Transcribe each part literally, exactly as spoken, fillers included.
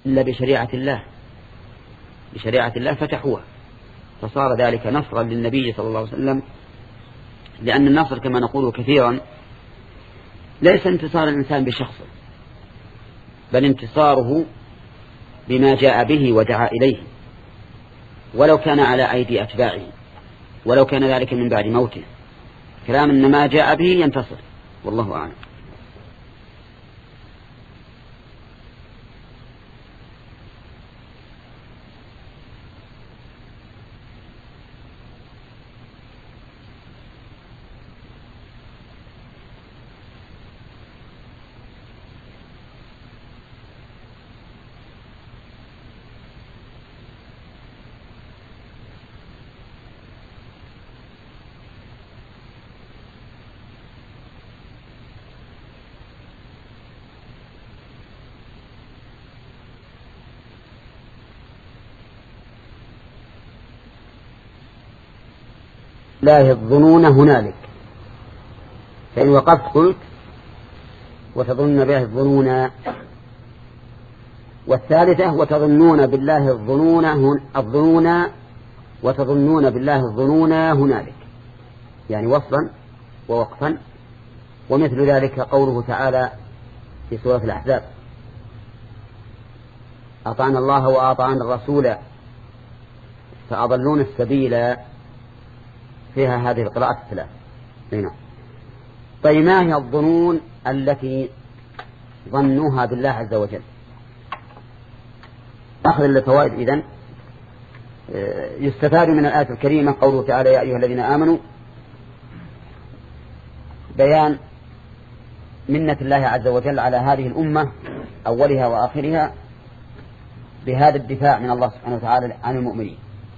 إلا بشريعة الله، بشريعة الله فتحوها، فصار ذلك نصرا للنبي صلى الله عليه وسلم. لأن النصر كما نقول كثيرا ليس انتصار الإنسان بشخصه، بل انتصاره بما جاء به ودعا إليه، ولو كان على أيدي أتباعه، ولو كان ذلك من بعد موته، كلام إن ما جاء به ينتصر، والله أعلم. لا الظنون هنالك، فإن وقفت قلت وتظن به الظنون. والثالثة وتظنون بالله الظنون الظنون وتظنون بالله الظنون هنالك، يعني وصلا ووقفا. ومثل ذلك قوله تعالى في سورة الأحزاب: أطعنا الله وأطعنا الرسول فأضلون السبيل، فيها هذه القراءات الثلاث. هنا طيب، ما هي الظنون التي ظنوها بالله عز وجل؟ أخذ الفوائد. إذن يستفاد من الآية الكريمة قوله تعالى: يا أيها الذين آمنوا، بيان منة الله عز وجل على هذه الأمة أولها وآخرها بهذا الدفاع من الله سبحانه وتعالى عن المؤمنين.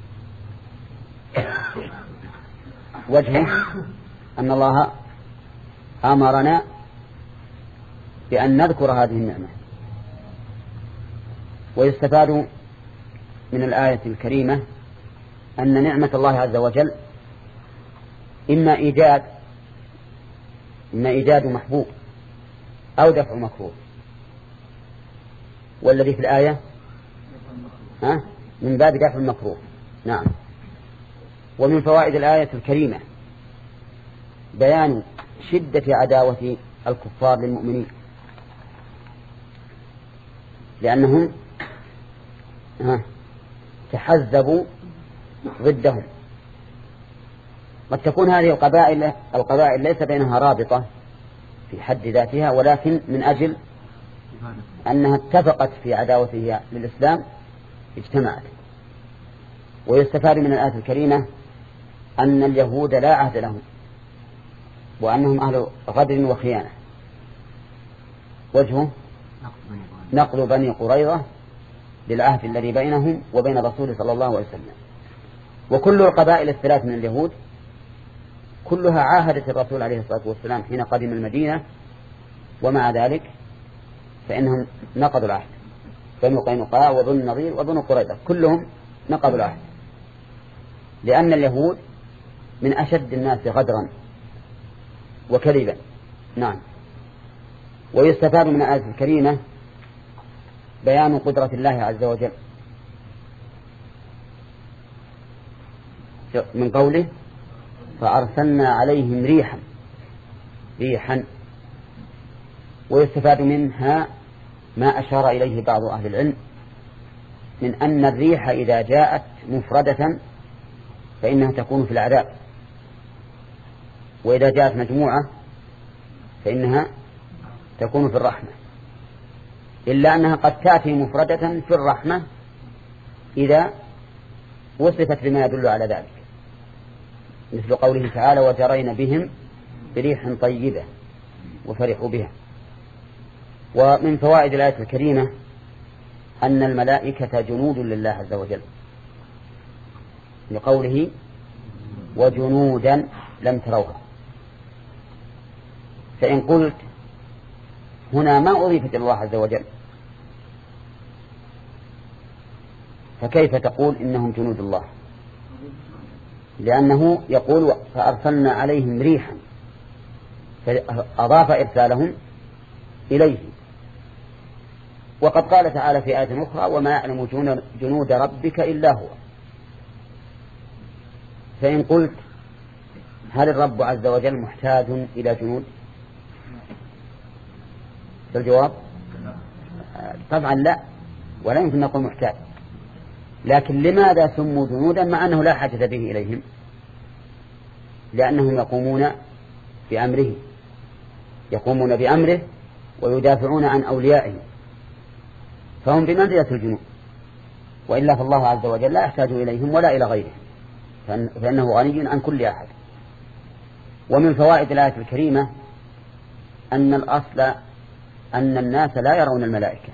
وجهه أن الله أمرنا بأن نذكر هذه النعمة. ويستفاد من الآية الكريمة أن نعمة الله عز وجل إما إيجاد إما إيجاد محبوب أو دفع مكروه، والذي في الآية ها من باب دفع المكروه. نعم. ومن فوائد الآية الكريمة بيان شدة عداوة الكفار للمؤمنين، لأنهم تحزبوا ضدهم. قد تكون هذه القبائل القبائل ليس بينها رابطة في حد ذاتها، ولكن من أجل أنها اتفقت في عداوتها للإسلام اجتمعت. ويستفاد من الآية الكريمة أن اليهود لا عهد لهم، وأنهم أهل غدر وخيانة. وجهه نقض بني قريظة للعهد الذي بينهم وبين رسول صلى الله عليه وسلم. وكل القبائل الثلاث من اليهود كلها عاهدت الرسول عليه الصلاة والسلام حين قدم المدينة، ومع ذلك فإنهم نقضوا العهد. بنو قينقاع وبنو النضير وبنو قريظة كلهم نقضوا العهد، لأن اليهود من أشد الناس غدرا وكذبا. نعم. ويستفاد من الآية الكريمة بيان قدرة الله عز وجل من قوله: فأرسلنا عليهم ريحا ريحا. ويستفاد منها ما أشار إليه بعض أهل العلم من أن الريح إذا جاءت مفردة فإنها تكون في العذاب، وإذا جاءت مجموعة فإنها تكون في الرحمة، إلا أنها قد تأتي مفردة في الرحمة إذا وصفت بما يدل على ذلك، مثل قوله تعالى: وجرينا بهم بريح طيبة وفرحوا بها. ومن فوائد الآية الكريمة أن الملائكة جنود لله عز وجل، لقوله: وجنودا لم تروها. فإن قلت هنا ما أضيفت إلى الله عز وجل، فكيف تقول إنهم جنود الله؟ لأنه يقول: فأرسلنا عليهم ريحا، فأضاف إرسالهم إليه. وقد قال تعالى في آية أخرى وما يعلم جنود ربك إلا هو. فإن قلت هل الرب عز وجل محتاج إلى جنود؟ الجواب طبعا لا، ولا يمكن نقول محتاج. لكن لماذا سموا جنودا مع أنه لا حاجة به إليهم؟ لأنهم يقومون بأمره يقومون بأمره ويدافعون عن أوليائه، فهم بمنزلة الجنود. وإلا فالله عز وجل لا يحتاج إليهم ولا إلى غيرهم، فإنه غني عن كل أحد. ومن فوائد الآية الكريمة أن الأصل أن الناس لا يرون الملائكة،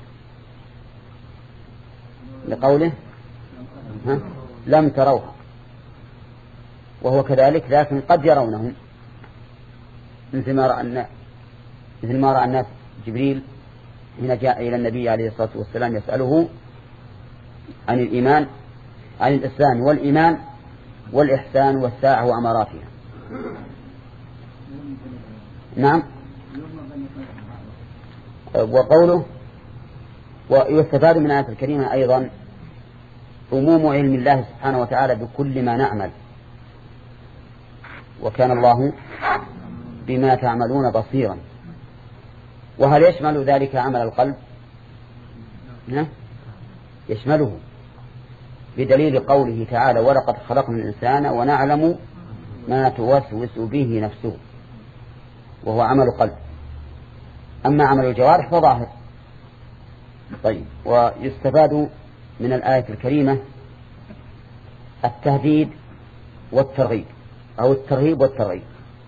لقوله ها؟ لم تروها، وهو كذلك، لكن قد يرونهم، مثل ما رأى الناس مثل ما رأى الناس جبريل حين جاء إلى النبي عليه الصلاة والسلام يسأله عن الإيمان عن الإسلام والإيمان والإحسان والساعة وأماراتها. نعم. وقوله ويستفاد من الآية الكريمة أيضا عموم علم الله سبحانه وتعالى بكل ما نعمل، وكان الله بما تعملون بصيرا. وهل يشمل ذلك عمل القلب؟ ها؟ يشمله، بدليل قوله تعالى ولقد خلقنا الإنسان ونعلم ما توسوس به نفسه، وهو عمل قلب. أما عمل الجوارح فظاهر. طيب، ويستفاد من الآية الكريمة التهديد والترغيب، أو الترهيب والترغيب.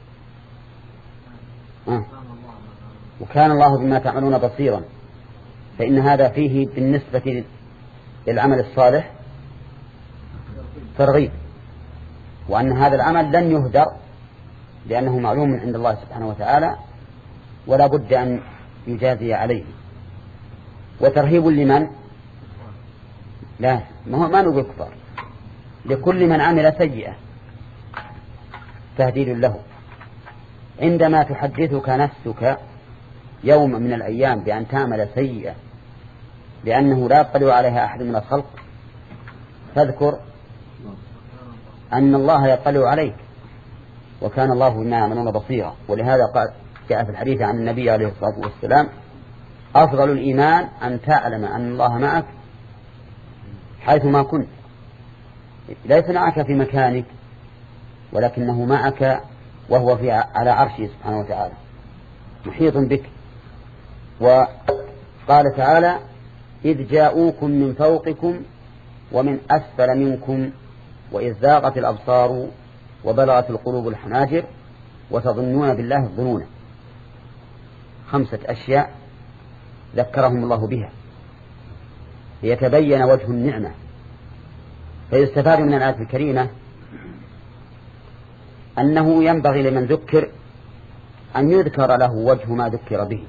آه. وكان الله بما تعملون بصيرا، فإن هذا فيه بالنسبة للعمل الصالح ترغيب، وأن هذا العمل لن يهدر لأنه معلوم من عند الله سبحانه وتعالى ولا بد أن يجازي عليه. وترهيب لمن؟ لا، ما, ما نقول كفار، لكل من عمل سيئة تهديد له. عندما تحدثك نفسك يوم من الأيام بأن تعمل سيئة لأنه لا يطلع عليها أحد من الخلق، فاذكر أن الله يطلع عليك، وكان الله بما يعملون بصيرا. ولهذا قال جاء في الحديث عن النبي عليه الصلاة والسلام أفضل الإيمان أن تعلم أن الله معك حيثما كنت، ليس معك في مكانك ولكنه معك وهو في على عرشه سبحانه وتعالى محيط بك. وقال تعالى إذ جاءوكم من فوقكم ومن أسفل منكم وإذ زاغت الأبصار وبلغت القلوب الحناجر وتظنون بالله الظنون. خمسة أشياء ذكرهم الله بها ليتبين وجه النعمة. فيستفاد من الآية الكريمة أنه ينبغي لمن ذكر أن يذكر له وجه ما ذكر به.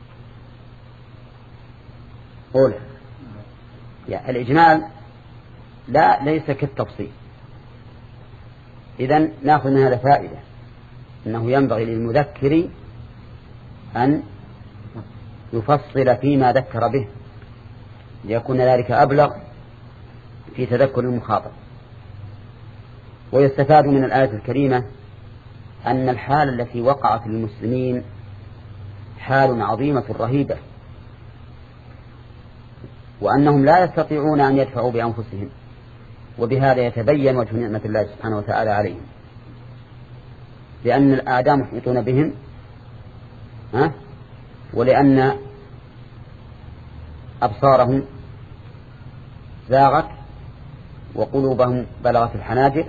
قول يعني الإجمال لا ليس كالتفصيل. إذن نأخذ من هذا فائدة أنه ينبغي للمذكر أن يفصل فيما ذكر به ليكون ذلك أبلغ في تذكر المخاطب. ويستفاد من الآية الكريمة أن الحال التي وقعت للمسلمين حال عظيمة رهيبة، وأنهم لا يستطيعون أن يدفعوا بأنفسهم، وبهذا يتبين وجه نعمة الله سبحانه وتعالى عليهم، لأن الأعداء محيطون بهم، ها؟ ولأن أبصارهم زاغت وقلوبهم بلغت الحناجر،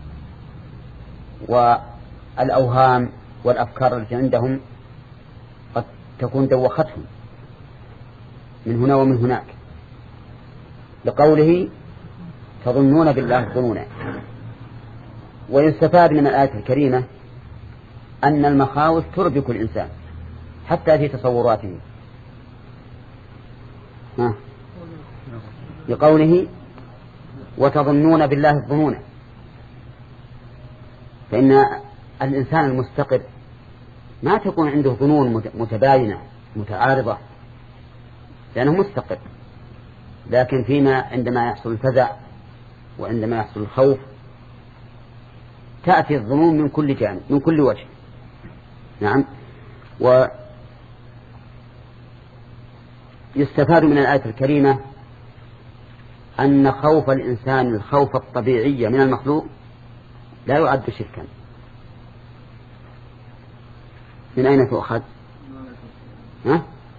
والأوهام والأفكار التي عندهم قد تكون دوختهم من هنا ومن هناك، لقوله تظنون بالله الظنون. ويستفاد من الآية الكريمة أن المخاوف تربك الإنسان حتى في تصوراته، لقوله وتظنون بالله الظنون. فإن الإنسان المستقر ما تكون عنده ظنون متباينة متعارضة، لأنه مستقر. لكن فيما عندما يحصل الفزع وعندما يحصل الخوف تأتي الظنون من كل جانب من كل وجه. نعم. ويستفاد من الآية الكريمة أن خوف الإنسان الخوف الطبيعي من المخلوق لا يعد شركا. من أين تؤخذ؟ ها؟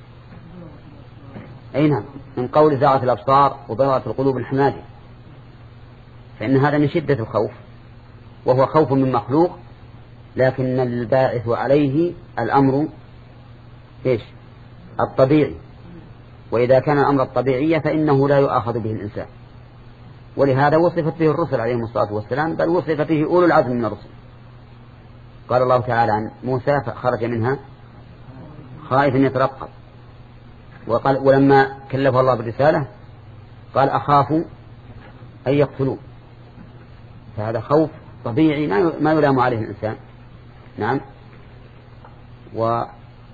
أي نعم، من قول زاغت الأبصار وبلغت القلوب الحناجر، فإن هذا من شدة الخوف، وهو خوف من مخلوق، لكن الباعث عليه الأمر إيش؟ الطبيعي. وإذا كان الأمر الطبيعي فإنه لا يؤاخذ به الإنسان، ولهذا وصفت به الرسل عليهم الصلاة والسلام، بل وصف به أولو العزم من الرسل. قال الله تعالى عن موسى فخرج منها خائفا يترقب، وقال ولما كلفه الله بالرسالة قال أخاف أن يقتلون. فهذا خوف طبيعي ما يلام عليه الإنسان. نعم. وفي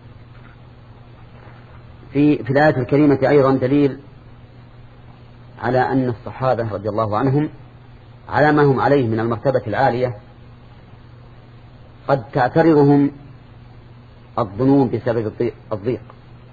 في الآية الكريمة أيضا دليل على أن الصحابة رضي الله عنهم على ما هم عليه من المرتبة العالية قد تعترضهم الظنون بسبب الضيق،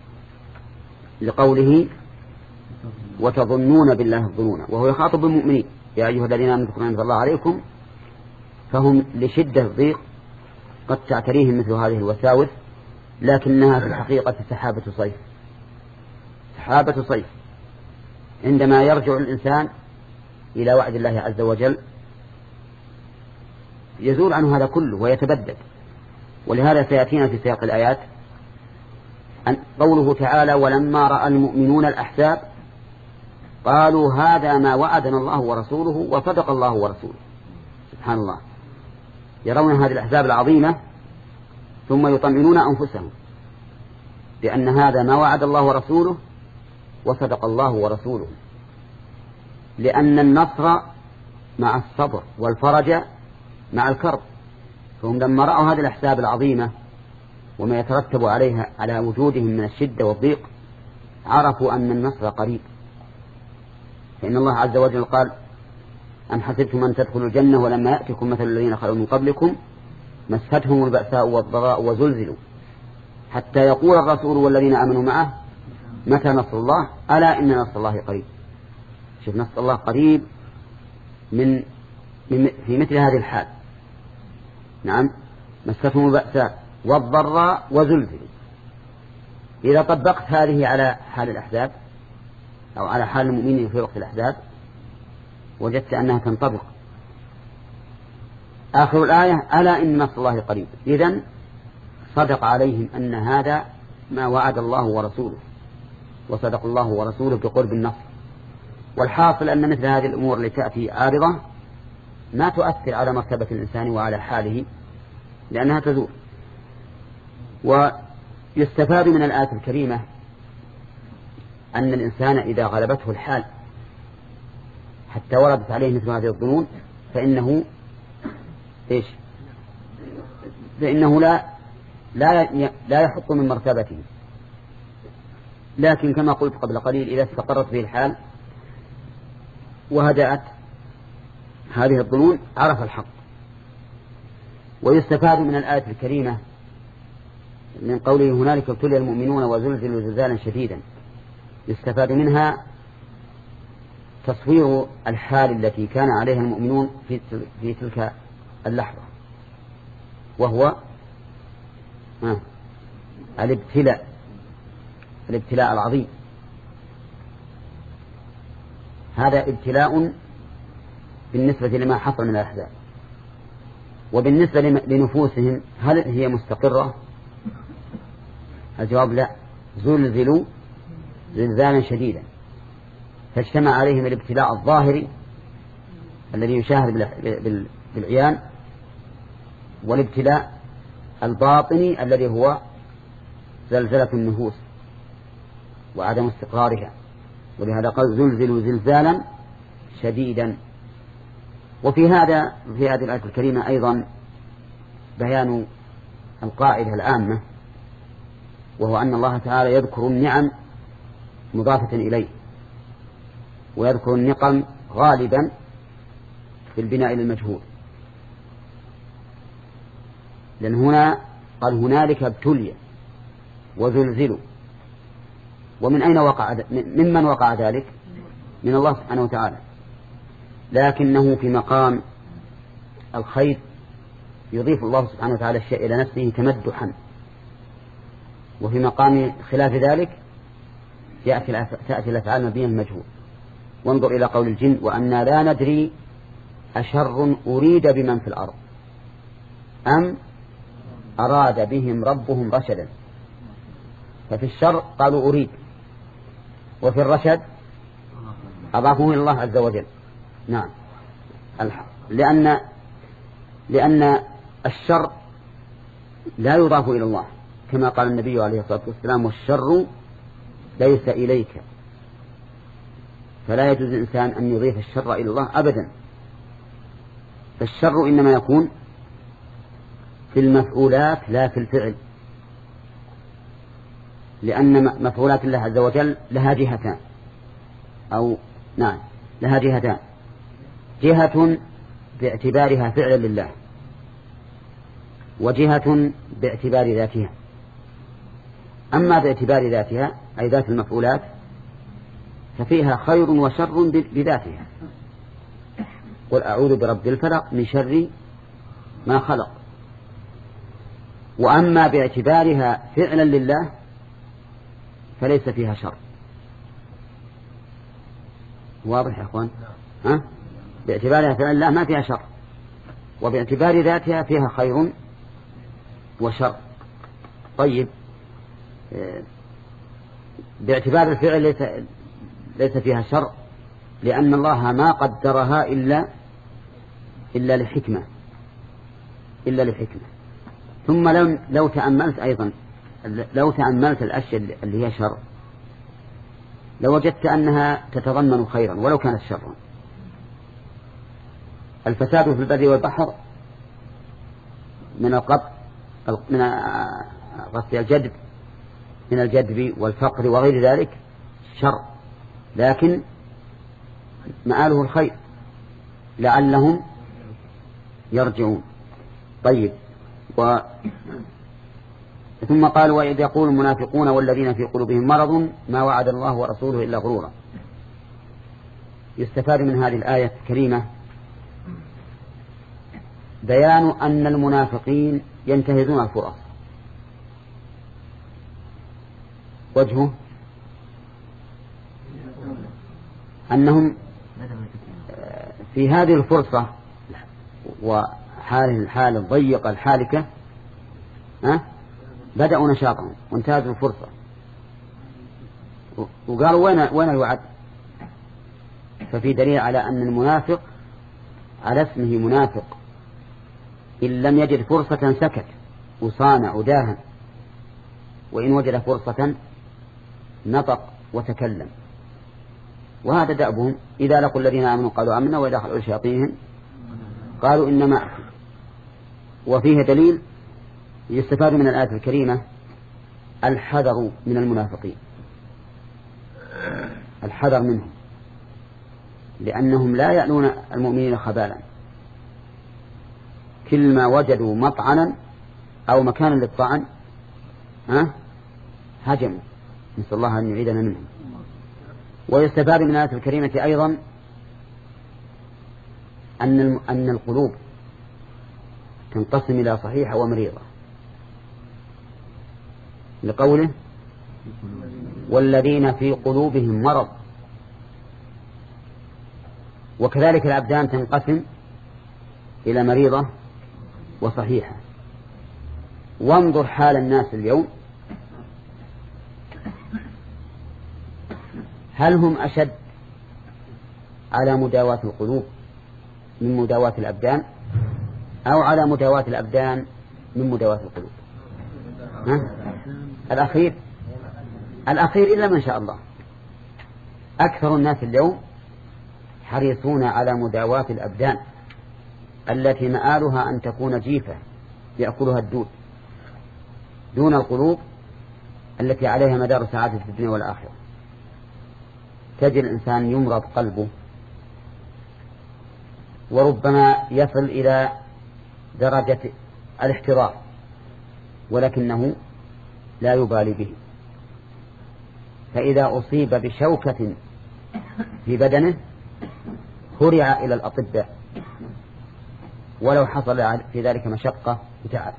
لقوله وتظنون بالله الظنون، وهو يخاطب المؤمنين يا أيها الذين آمنوا اذكروا نعمة الله عليكم. فهم لشدة الضيق قد تعتريهم مثل هذه الوساوس، لكنها في الحقيقة سحابة صيف. سحابة صيف عندما يرجع الإنسان إلى وعد الله عز وجل يزول عنه هذا كله ويتبدد. ولهذا سيأتينا في سياق الآيات أن قوله تعالى ولما رأى المؤمنون الأحزاب قالوا هذا ما وعدنا الله ورسوله وصدق الله ورسوله. سبحان الله، يرون هذه الأحزاب العظيمة ثم يطمئنون أنفسهم بأن هذا ما وعد الله ورسوله وصدق الله ورسوله، لأن النصر مع الصبر والفرج مع الكرب. فهم لما رأوا هذه الأحزاب العظيمة وما يترتب عليها على وجودهم من الشدة والضيق عرفوا أن النصر قريب. فإن الله عز وجل قال أم حسبتم أن تدخلوا الجنة ولما يأتكم مثل الذين خلوا من قبلكم مستهم البأساء والضراء وزلزلوا حتى يقول الرسول والذين آمنوا معه متى نصر الله ألا إن نصر الله قريب. شوف، نصر الله قريب من, من في مثل هذه الحال. نعم، مستهم البأساء والضراء وزلزلوا. إذا طبقت هذه على حال الأحزاب أو على حال المؤمنين في وقت الأحزاب وجدت أنها تنطبق. آخر الآية ألا إن نصر الله قريب. إذن صدق عليهم أن هذا ما وعد الله ورسوله وصدق الله ورسوله بقرب النصر. والحاصل أن مثل هذه الأمور التي تأتي عارضة ما تؤثر على مرتبة الإنسان وعلى حاله لأنها تزول. ويستفاد من الآية الكريمة أن الإنسان إذا غلبته الحال حتى وردت عليه مثل هذه الظنون فإنه إيش؟ فإنه لا لا لا يحط من مرتبته، لكن كما قلت قبل قليل إذا استقرت به الحال وهدأت هذه الظنون عرف الحق. ويستفاد من الآية الكريمة من قوله هنالك ابتلي المؤمنون وزلزلوا زلزالا شديدا، يستفاد منها تصوير الحال التي كان عليها المؤمنون في في تلك اللحظة، وهو الابتلاء الابتلاء العظيم. هذا ابتلاء بالنسبة لما حصل من الأحزاب. وبالنسبة لنفوسهم هل هي مستقرة؟ الجواب لا، زلزلوا زلزالا شديدا، فاجتمع عليهم الابتلاء الظاهري الذي يشاهد بالعيان والابتلاء الباطني الذي هو زلزلة النفوس وعدم استقرارها. ولهذا قال زلزلوا زلزالا شديدا. وفي هذا في هذه الآية الكريمة أيضا بيان القاعدة العامة، وهو أن الله تعالى يذكر النعم مضافة إليه، ويذكر النقم غالبا في البناء للمجهول، لأن هنا قال هنالك ابتلي وزلزلوا. ومن أين وقع ممن وقع ذلك؟ من الله سبحانه وتعالى، لكنه في مقام الخير يضيف الله سبحانه وتعالى الشيء إلى نفسه تمدحا، وفي مقام خلاف ذلك تأتي الأفعال مبنية المجهول. وانظر إلى قول الجن وأنا لا ندري أشر أريد بمن في الأرض أم أراد بهم ربهم رشدا. ففي الشر قالوا أريد، وفي الرشد أضافوه إلى الله عز وجل. نعم، لأن لأن الشر لا يضاف إلى الله، كما قال النبي عليه الصلاة والسلام والشر ليس إليك، فلا يجوز الإنسان أن يضيف الشر إلى الله أبدا. فالشر إنما يكون في المفعولات لا في الفعل، لأن مفعولات الله عز وجل لها جهتان، أو نعم لها جهتان، جهة باعتبارها فعلا لله، وجهة باعتبار ذاتها. أما باعتبار ذاتها أي ذات المفعولات ففيها خير وشر بذاتها، قل أعوذ برب الفلق من شر ما خلق. وأما باعتبارها فعلا لله فليس فيها شر. واضح يا أخوان؟ ها؟ باعتبارها فعلا لله ما فيها شر، وباعتبار ذاتها فيها خير وشر. طيب، باعتبار الفعل ليس, ليس فيها شر، لأن الله ما قدرها إلا إلا لحكمة إلا لحكمة. ثم لو, لو تأملت أيضا لو تأملت الأشياء اللي هي شر لوجدت أنها تتضمن خيرا ولو كانت شرا. الفساد في البر والبحر من القطع من قصد الجدب من الجدب والفقر وغير ذلك شر، لكن مآله الخير لعلهم يرجعون. طيب، و ثم قال وإذ يقول المنافقون والذين في قلوبهم مرض ما وعد الله ورسوله إلا غرورا. يستفاد من هذه الآية الكريمة بيان أن المنافقين ينتهزون الفرص. وجهه أنهم في هذه الفرصة وحال الحال الضيقة الحالكة أه؟ بدأوا نشاطهم وانتهزوا الفرصة وقالوا وين وين الوعد. ففي دليل على أن المنافق على اسمه منافق، إن لم يجد فرصة سكت وصانع وداهن، وإن وجد فرصة نطق وتكلم. وهذا دأبهم، إذا لقوا الذين آمنوا قالوا آمنا وإذا خلوا شياطينهم قالوا إنما معكم. وفيه دليل يستفاد من الآية الكريمة الحذر من المنافقين، الحذر منهم، لأنهم لا يألون المؤمنين خبالا، كل ما وجدوا مطعنا أو مكانا للطعن ها هجموا، نسأل الله أن يعيدنا منهم. ويستفاد من الآية الكريمة أيضا أن أن القلوب تنقسم إلى صحيحة ومريضة، لقوله والذين في قلوبهم مرض. وكذلك الأبدان تنقسم إلى مريضة وصحيحة. وانظر حال الناس اليوم، هل هم أشد على مداواة القلوب من مداواة الأبدان، أو على مداواة الأبدان من مداواة القلوب؟ ها؟ الأخير الأخير إلا من شاء الله. أكثر الناس اليوم حريصون على مداواة الأبدان التي مآلها أن تكون جيفة يأكلها الدود، دون القلوب التي عليها مدار سعادة الدنيا والآخرة. تجد الإنسان يمرض قلبه، وربما يصل إلى درجة الاحتضار، ولكنه لا يبالي به. فإذا أصيب بشوكة في بدنه هرع إلى الأطباء، ولو حصل في ذلك مشقة وتعب.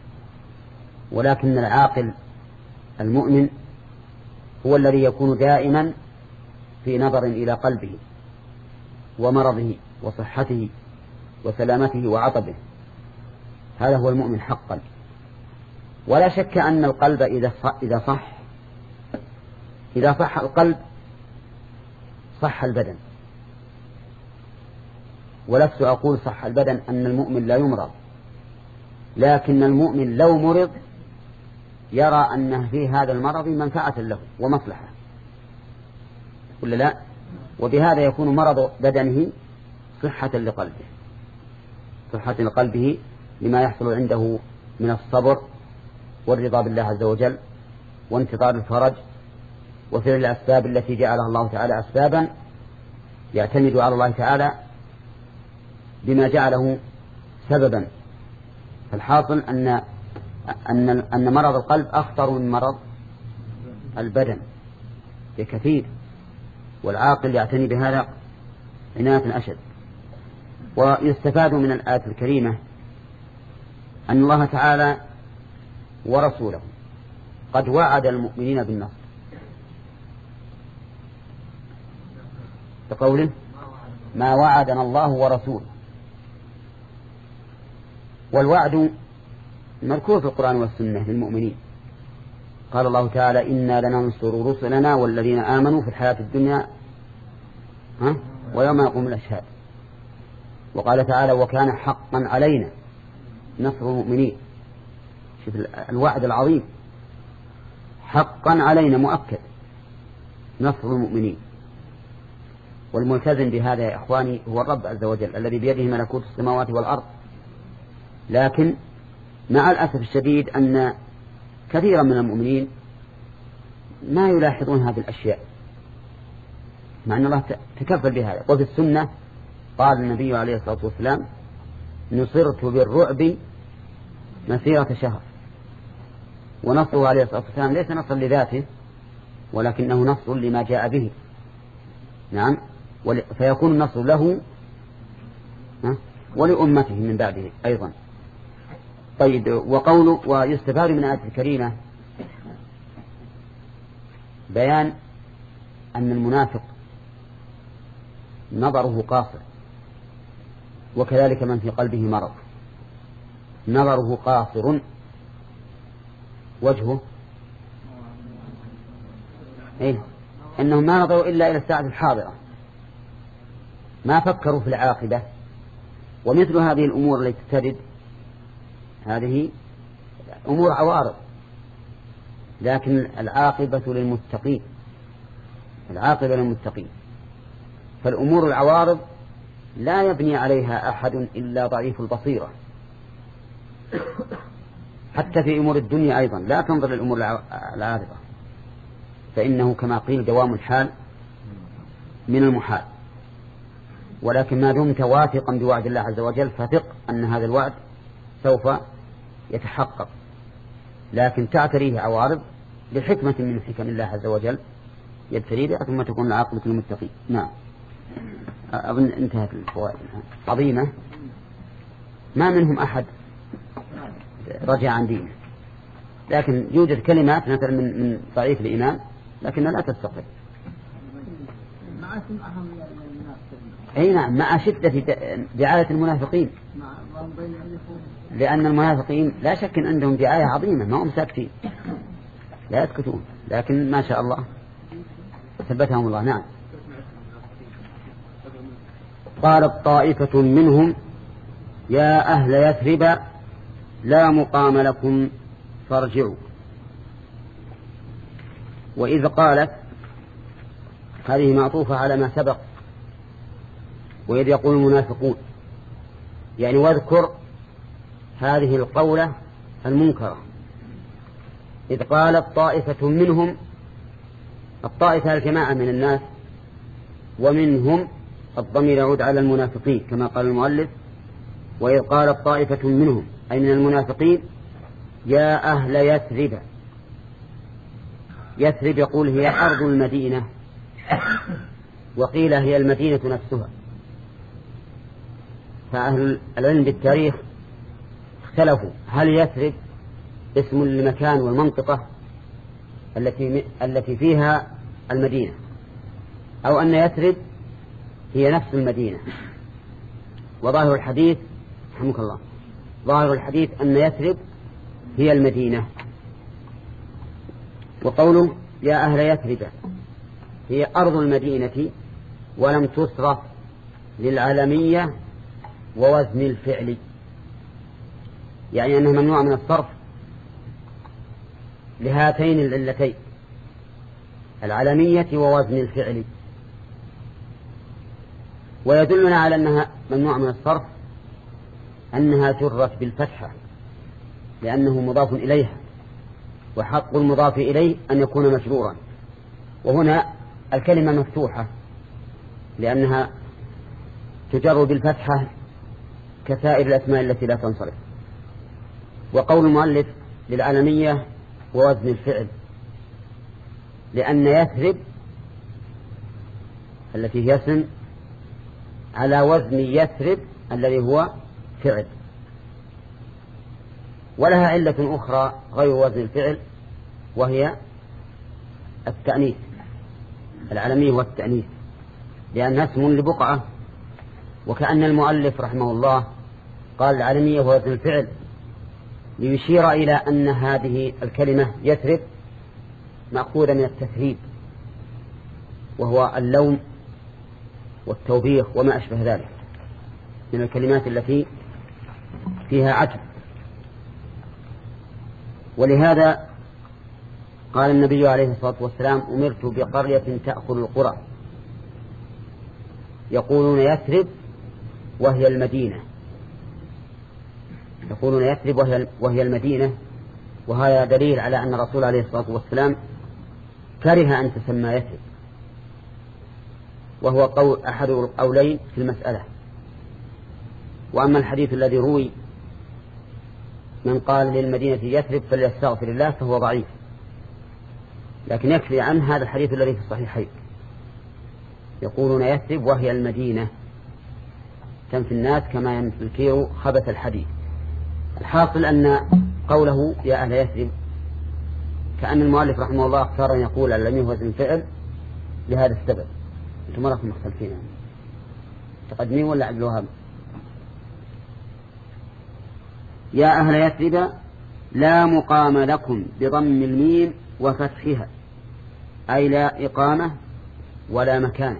ولكن العاقل المؤمن هو الذي يكون دائما في نظر إلى قلبه ومرضه وصحته وسلامته وعطبه. هذا هو المؤمن حقا. ولا شك أن القلب إذا صح إذا صح القلب صح البدن. ولست أقول صح البدن أن المؤمن لا يمرض، لكن المؤمن لو مرض يرى أن في هذا المرض منفعة له ومصلحة، ولا لا؟ وبهذا يكون مرض بدنه صحة لقلبه، صحة لقلبه لما يحصل عنده من الصبر والرضا بالله عز وجل وانتظار الفرج وفعل الأسباب التي جعلها الله تعالى أسبابا يعتمد على الله تعالى بما جعله سببا. فالحاصل أن أن أن مرض القلب أخطر من مرض البدن بكثير، والعاقل يعتني بهذا عناية أشد. ويستفاد من الآية الكريمة أن الله تعالى ورسوله قد وعد المؤمنين بالنصر بقوله ما وعدنا الله ورسوله. والوعد مذكور في القرآن والسنة للمؤمنين. قال الله تعالى إنا لننصر رسلنا والذين آمنوا في الحياة الدنيا ها ويوم يقوم الأشهاد. وقال تعالى وكان حقا علينا نصر المؤمنين. شوف الوعد العظيم، حقا علينا مؤكد نصر المؤمنين. والملتزم بهذا يا إخواني هو الرب عز وجل الذي بيده ملكوت السماوات والأرض. لكن مع الأسف الشديد أن كثيرا من المؤمنين ما يلاحظون هذه الأشياء، مع أن الله تكفل بهذا. وفي السنة قال النبي عليه الصلاة والسلام نصرت بالرعب مسيرة شهر. ونصره عليه الصلاة والسلام ليس نصر لذاته ولكنه نصر لما جاء به. نعم، فيكون النصر له ولأمته من بعده أيضا. طيب، وقوله ويستفاد من الآية الكريمة بيان أن المنافق نظره قاصر، وكذلك من في قلبه مرض نظره قاصر. وجهه إيه؟ أنهم ما نظروا إلا إلى الساعة الحاضرة، ما فكروا في العاقبة. ومثل هذه الأمور التي ترد هذه أمور عوارض، لكن العاقبة للمتقين، العاقبة للمتقين. فالأمور العوارض لا يبني عليها أحد إلا ضعيف البصيرة. حتى في أمور الدنيا أيضا لا تنظر للأمور العارضة، فإنه كما قيل دوام الحال من المحال. ولكن ما دمت واثقا بوعد الله عز وجل فثق أن هذا الوعد سوف يتحقق، لكن تعتريه عوارض لحكمة من حكم الله عز وجل يبتلي بها ثم تكون العاقبة للمتقين. نعم، أظن انتهت الفوائد عظيمة، ما منهم أحد رجع عن دينه، لكن يوجد كلمات مثلا من من ضعيف الإيمان لكنها لا تستقر. أي نعم، مع شدة دعاية المنافقين، لأن المنافقين لا شك أن عندهم دعاية عظيمة، ما هم ساكتين لا يسكتون، لكن ما شاء الله ثبتهم الله. نعم. قالت طائفة منهم يا أهل يثرب لا مقام لكم فارجعوا. وإذ قالت هذه معطوفة على ما سبق، وإذ يقول المنافقون، يعني واذكر هذه القولة المنكرة. إذ قالت طائفة منهم، الطائفة الجماعة من الناس ومنهم الضمير يعود على المنافقين كما قال المؤلف وإذ قالت طائفة منهم أي من المنافقين يا أهل يثرب. يثرب يقول هي أرض المدينة، وقيل هي المدينة نفسها. فأهل العلم بالتاريخ اختلفوا هل يثرب اسم لمكان والمنطقة التي التي فيها المدينة، أو أن يثرب هي نفس المدينة. وظاهر الحديث رحمك الله ظاهر الحديث أن يثرب هي المدينة. وقوله يا أهل يثرب هي أرض المدينة ولم تصرف للعالمية ووزن الفعل، يعني أنها ممنوع من الصرف لهاتين العلتين العالمية ووزن الفعل. ويدلنا على أنها ممنوع من الصرف أنها جرت بالفتحة لأنه مضاف إليها، وحق المضاف إليه أن يكون مجرورا، وهنا الكلمة مفتوحة لأنها تجر بالفتحة كسائر الأسماء التي لا تنصرف. وقول المؤلف للعالمية ووزن الفعل لأن يثرب التي هي اسم على وزن يثرب الذي هو فعل. ولها علة أخرى غير وزن الفعل وهي التأنيث. العالمية والتأنيث لأنها اسم لبقعة، وكأن المؤلف رحمه الله قال العالمية ووزن الفعل ليشير إلى أن هذه الكلمة يثرب مأخوذة من التثريب وهو اللوم والتوبيخ وما أشبه ذلك من الكلمات التي فيها عجب. ولهذا قال النبي عليه الصلاة والسلام أمرت بقرية تأكل القرى، يقولون يثرب وهي المدينة، يقولون يثرب وهي, وهي المدينة. وهذا دليل على أن الرسول عليه الصلاة والسلام كره أن تسمى يثرب، وهو قول أحد القولين في المسألة. وأما الحديث الذي روي من قال للمدينة يثرب فليستغفر الله فهو ضعيف، لكن يكفي عن هذا الحديث الذي في الصحيحين يقولون يثرب وهي المدينة تنفي الناس كما ينفي الكير خبث الحديد. الحاصل أن قوله يا أهل يثرب كأن المؤلف رحمه الله اختار أن يقول لم يوزن الفعل لهذا السبب. أنتم مركم مختلفين يعني. تقدمين ولا عبد الوهاب؟ يا أهل يثرب لا مقام لكم بضم الميم وفتحها أي لا إقامة ولا مكان.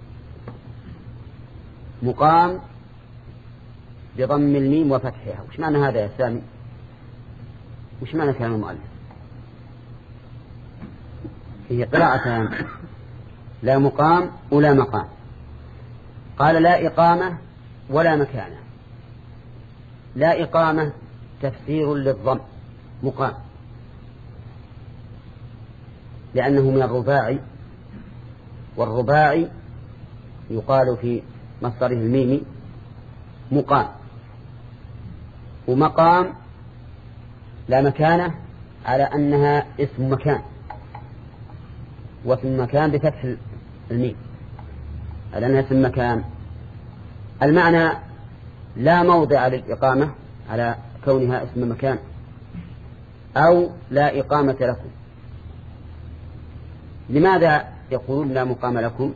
مقام بضم الميم وفتحها، وش معنى هذا يا سامي؟ وش معنى كلام المؤلف؟ فيه قراءتان لا مقام ولا مقام. قال لا إقامة ولا مكان. لا إقامة تفسير للضم مقام لأنه من الرباعي، والرباعي يقال في مصدره الميمي مقام. ومقام لا مكانة على أنها اسم مكان، واسم مكان بفتح الميم على أنها اسم مكان. المعنى لا موضع للإقامة على كونها اسم مكان، أو لا إقامة لكم. لماذا يقولون لا مقام لكم؟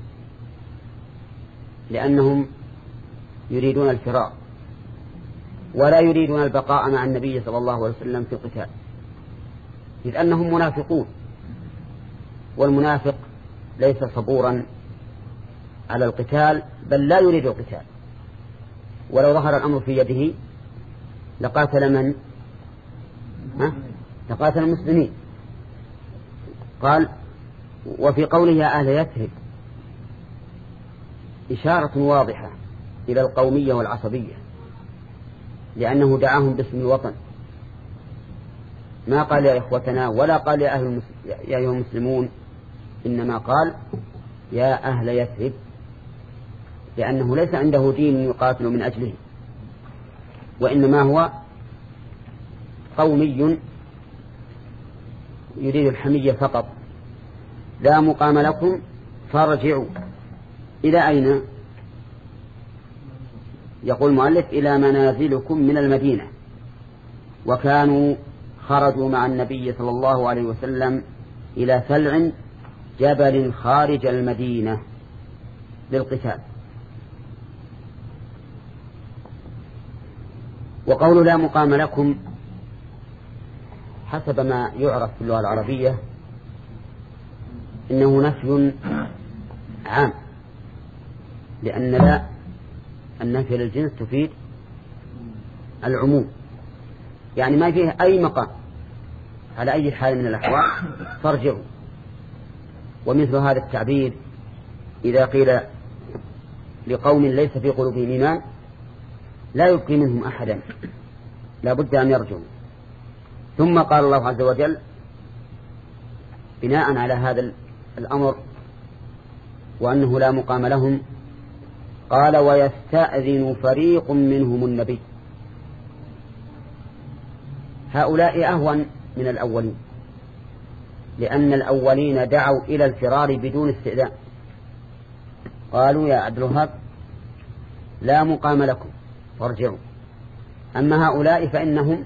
لأنهم يريدون الفرار ولا يريدون البقاء مع النبي صلى الله عليه وسلم في القتال، إذ أنهم منافقون، والمنافق ليس صبورا على القتال بل لا يريد القتال، ولو ظهر الأمر في يده لقاتل من؟ ها؟ لقاتل المسلمين. قال وفي قوله يا أهل يثرب إشارة واضحة إلى القومية والعصبية، لأنه دعاهم باسم الوطن، ما قال يا إخوتنا ولا قال يا, أهل المسل... يا أيها المسلمون، إنما قال يا أهل يثرب، لأنه ليس عنده دين يقاتل من أجله، وإنما هو قومي يريد الحمية فقط. لا مقام لكم فارجعوا. إلى أين؟ يقول المؤلف إلى منازلكم من المدينة. وكانوا خرجوا مع النبي صلى الله عليه وسلم إلى سلع جبل خارج المدينة للقتال. وقول لا مقام لكم حسب ما يعرف في اللغة العربية إنه نفي عام، لأن لا النفي للجنس تفيد العموم، يعني ما فيه أي مقام على أي حال من الأحوال فارجعوا. ومثل هذا التعبير إذا قيل لقوم ليس في قلوبهم إيمان لا يبقي منهم أحدا، لا بد أن يرجعوا. ثم قال الله عز وجل بناء على هذا الأمر وأنه لا مقام لهم، قال ويستأذن فريق منهم النبي. هؤلاء أهون من الأولين، لأن الأولين دعوا إلى الفرار بدون استئذان، قالوا يا عبد الوهاب لا مقام لكم فارجعوا. أما هؤلاء فإنهم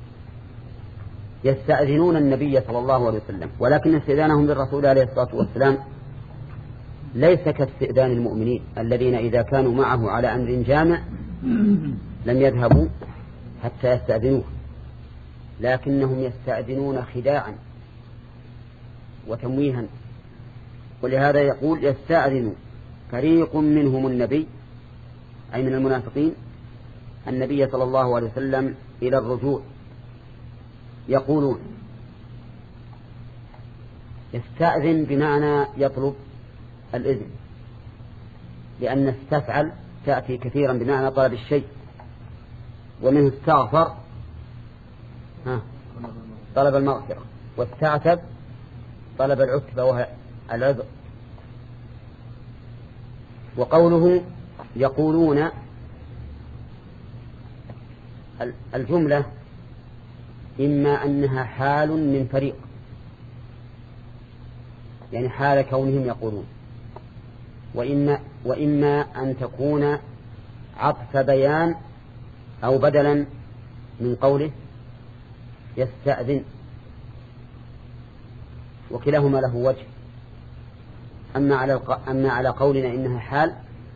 يستأذنون النبي صلى الله عليه وسلم، ولكن استئذانهم للرسول عليه الصلاة والسلام ليس كاستئذان المؤمنين الذين إذا كانوا معه على أمر جامع لم يذهبوا حتى يستأذنوه، لكنهم يستأذنون خداعا وتمويها. ولهذا يقول يستأذن فريق منهم النبي، أي من المنافقين، النبي صلى الله عليه وسلم إلى الرجوع. يقولون يستأذن بمعنى يطلب الإذن، لأن استفعل تأتي كثيرا بمعنى طلب الشيء، ومنه استغفر ها طلب المغفرة، واستعتب طلب العتبة وهي العذر. وقوله يقولون الجملة إما أنها حال من فريق، يعني حال كونهم يقولون، وإما, وإما أن تكون عطف بيان أو بدلا من قوله يستأذن، وكلاهما له وجه. أما على, أما على قولنا إنها حال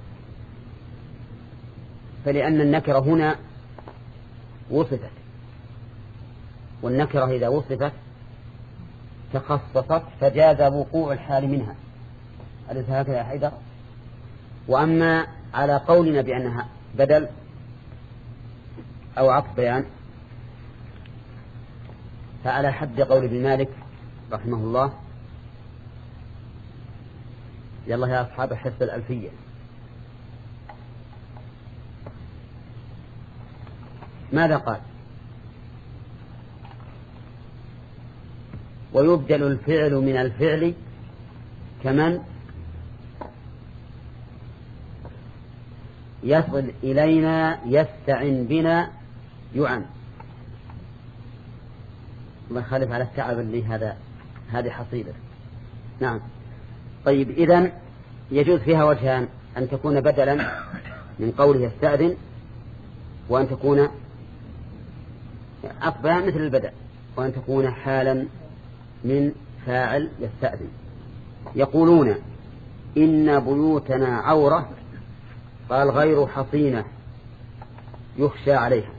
فلأن النكرة هنا وصفت، والنكرة إذا وصفت تخصصت فجاز وقوع الحال منها، أليس هكذا يا حيدر؟ وأما على قولنا بأنها بدل أو عطف بيان فعلى حد قول ابن مالك رحمه الله. يلا يا أصحاب حفظ الألفية، ماذا قال؟ ويبدل الفعل من الفعل كمن يصل إلينا يستعن بنا يعن. ما خالف على التعب اللي هذا هذه حصيلة. نعم. طيب إذن يجوز فيها وجهان، أن تكون بدلا من قوله يستأذن، وأن تكون أقبل مثل البدل، وأن تكون حالا من فاعل يستأذن. يقولون إن بيوتنا عورة، قال غير حصينة يخشى عليها.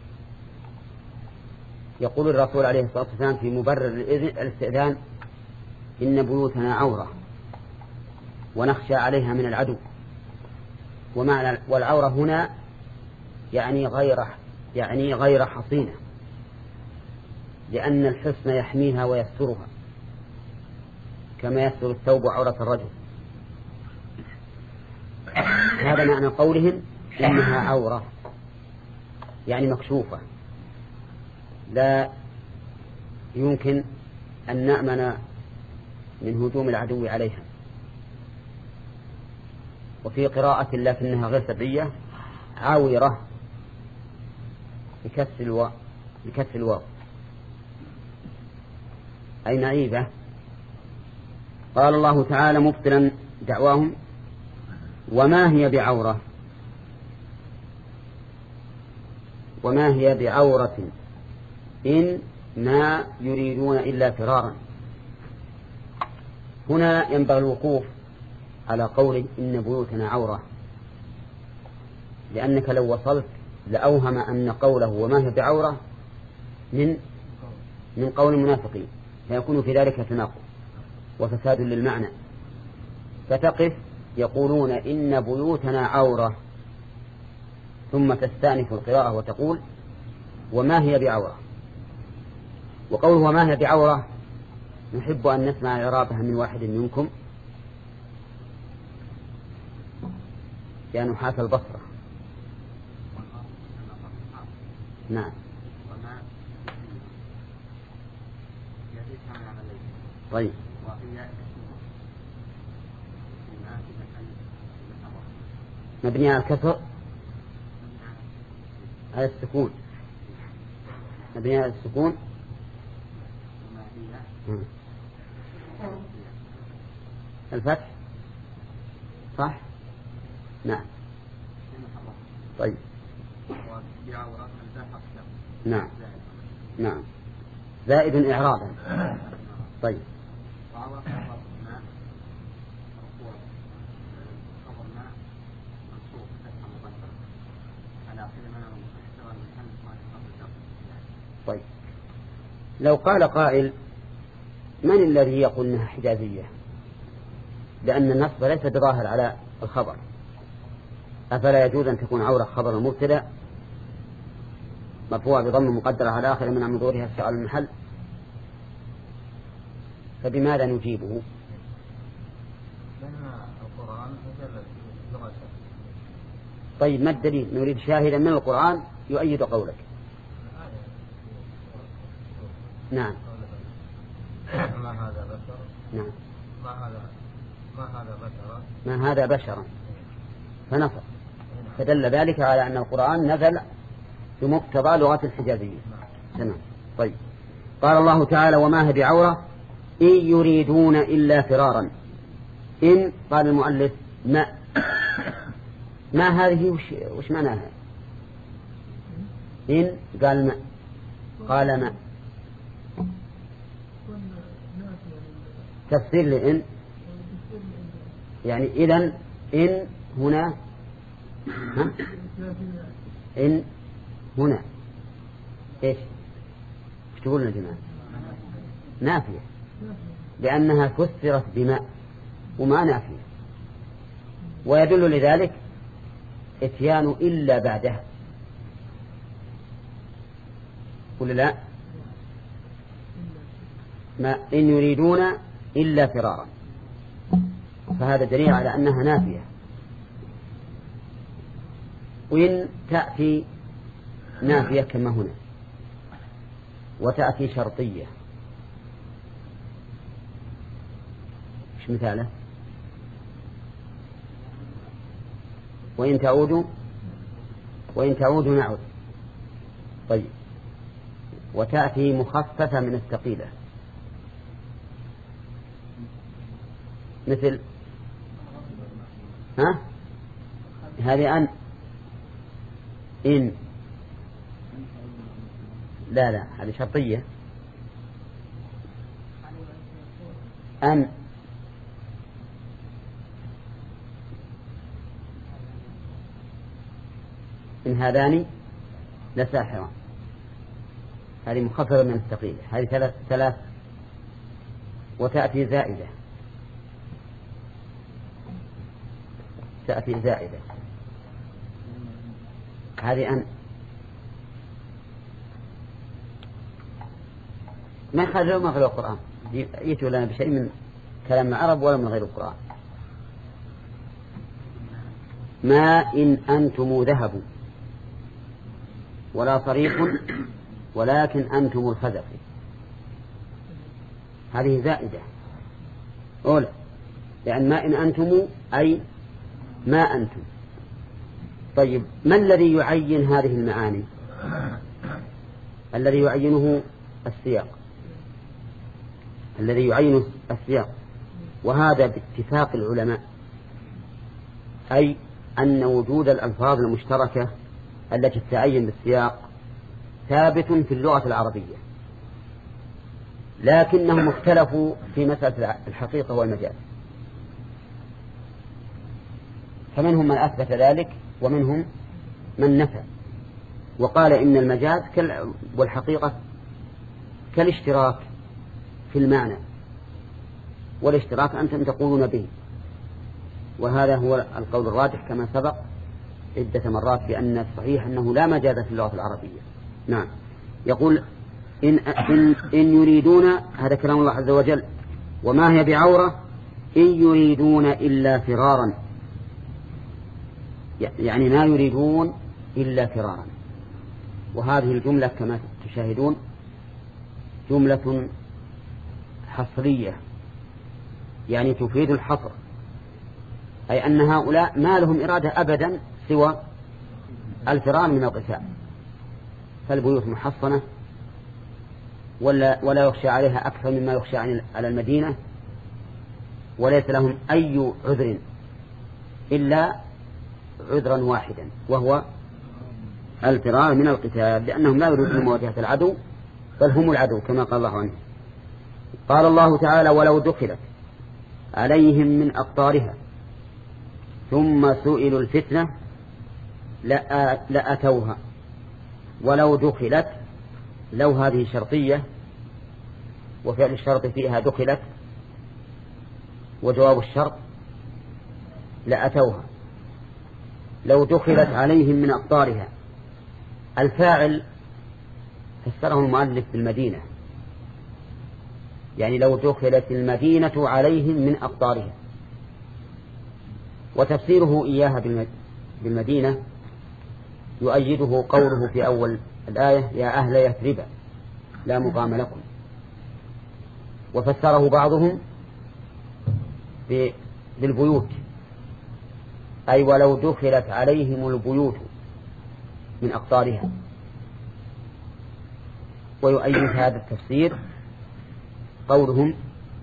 يقول الرسول عليه الصلاة والسلام في مبرر الاستئذان إن بيوتنا عورة ونخشى عليها من العدو. ومعنى والعورة هنا يعني غير يعني غير حصينة، لأن الحصن يحميها ويسترها كما يستر الثوب عورة الرجل. هذا معنى قولهم إنها عورة، يعني مكشوفة لا يمكن أن نأمن من هجوم العدو عليها. وفي قراءة لكنها غير سبعية عاورة بكسر الواو بكسر الواو أي نعيبة. قال الله تعالى مبطلا دعواهم وما هي بعورة وما هي بعورة إن ما يريدون إلا فرارا. هنا ينبغي الوقوف على قوله إن بيوتنا عورة، لأنك لو وصلت لأوهم أن قوله وما هي بعورة من من قول المنافقين، فيكون في ذلك تناقض وفساد للمعنى. فتقف يقولون إن بيوتنا عورة ثم تستأنف القراءة وتقول وما هي بعورة. وقوله وما هي بعورة نحب أن نسمع إعرابها من واحد منكم يا نحاة البصرة. نعم. طيب مبني على الكسر على السكون مبني على السكون الفتح صح. نعم. طيب نعم نعم زائد إعرابا. طيب طيب لو قال قائل من الذي يقول انها حجازية، لأن النصب ليس بظاهر على الخبر، أفلا يجوز أن تكون عورة خبر المبتدأ مرفوع بضم مقدرة على آخر من عن ظهورها السؤال المحل؟ فبماذا نجيبه؟ طيب ما الدليل؟ نريد شاهدا من القرآن يؤيد قولك. نعم. ما هذا بشر. نعم. ما هذا ما هذا بشرا. ما هذا بشرا فنصر، فدل ذلك على أن القرآن نزل بمقتضى لغة الحجازية. تمام. طيب قال الله تعالى وما هي بعورة إن يريدون إلا فرارا. إن قال المؤلف ما ما هذه وش, وش معناها؟ إن قال ما قال ما تفسير لإن يعني إذن إن هنا ها؟ إن هنا إيش تقولون يا جماعة؟ نافية، لأنها فسرت بماء وما نافية، ويدل لذلك اتيان إلا بعدها قل لا ما إن يريدون إلا فرارا، فهذا دليل على أنها نافية. وإن تأتي نافية كما هنا، وتأتي شرطية. مش مثاله؟ وإن تعودوا وإن تعودوا نعود. طيب وتأتي مخففة من الثقيلة مثل ها هذه أن إن لا لا هذه شرطية. أن إن هذان لساحران، هذه مخففة من الثقيلة، هذه ثلاث ثلاث. وتأتي زائدة، تأتي زائدة هذه أن ما يخرجوا ما في القرآن يأتوا لنا بشيء من كلام العرب ولا من غير القرآن. ما إن أنتم ذهبوا ولا صريح ولكن أنتم الخزف، هذه زائدة أولى، لأن ما إن أنتم أي ما أنتم. طيب ما الذي يعين هذه المعاني؟ الذي يعينه السياق، الذي يعين السياق، وهذا باتفاق العلماء، أي أن وجود الألفاظ المشتركة التي تعين بالسياق ثابت في اللغة العربية، لكنهم اختلفوا في مسألة الحقيقة والمجاز، فمنهم من أثبت ذلك ومنهم من نفى، وقال إن المجاز والحقيقة كالاشتراك في المعنى، والاشتراك أنتم تقولون به، وهذا هو القول الراجح كما سبق عدة مرات بأن الصحيح أنه لا مجاز في اللغة العربية. نعم. يقول إن, إن, إن يريدون، هذا كلام الله عز وجل، وما هي بعورة إن يريدون إلا فرارا، يعني ما يريدون إلا فرارا. وهذه الجملة كما تشاهدون جملة حصرية، يعني تفيد الحصر، أي أن هؤلاء ما لهم إرادة أبدا سوى الفرار من القتال، فالبيوت محصنة ولا, ولا يخشى عليها أكثر مما يخشى على المدينة، وليس لهم أي عذر إلا عذرا واحدا وهو الفرار من القتال، لأنهم لا يريدون مواجهة العدو بل هم العدو كما قال الله عنه. قال الله تعالى ولو دخلت عليهم من أقطارها ثم سئلوا الفتنة لأتوها. ولو دخلت، لو هذه شرطية وفعل الشرط فيها دخلت، وجواب الشرط لأتوها. لو دخلت عليهم من أقطارها، الفاعل فسره المؤلف بالمدينة، يعني لو دخلت المدينة عليهم من أقطارها، وتفسيره إياها بالمدينة يؤيده قوله في أول الآية يا أهل يثرب لا مقام لكم، وفسره بعضهم بالبيوت، أي ولو دخلت عليهم البيوت من أقطارها. ويؤيد هذا التفسير قولهم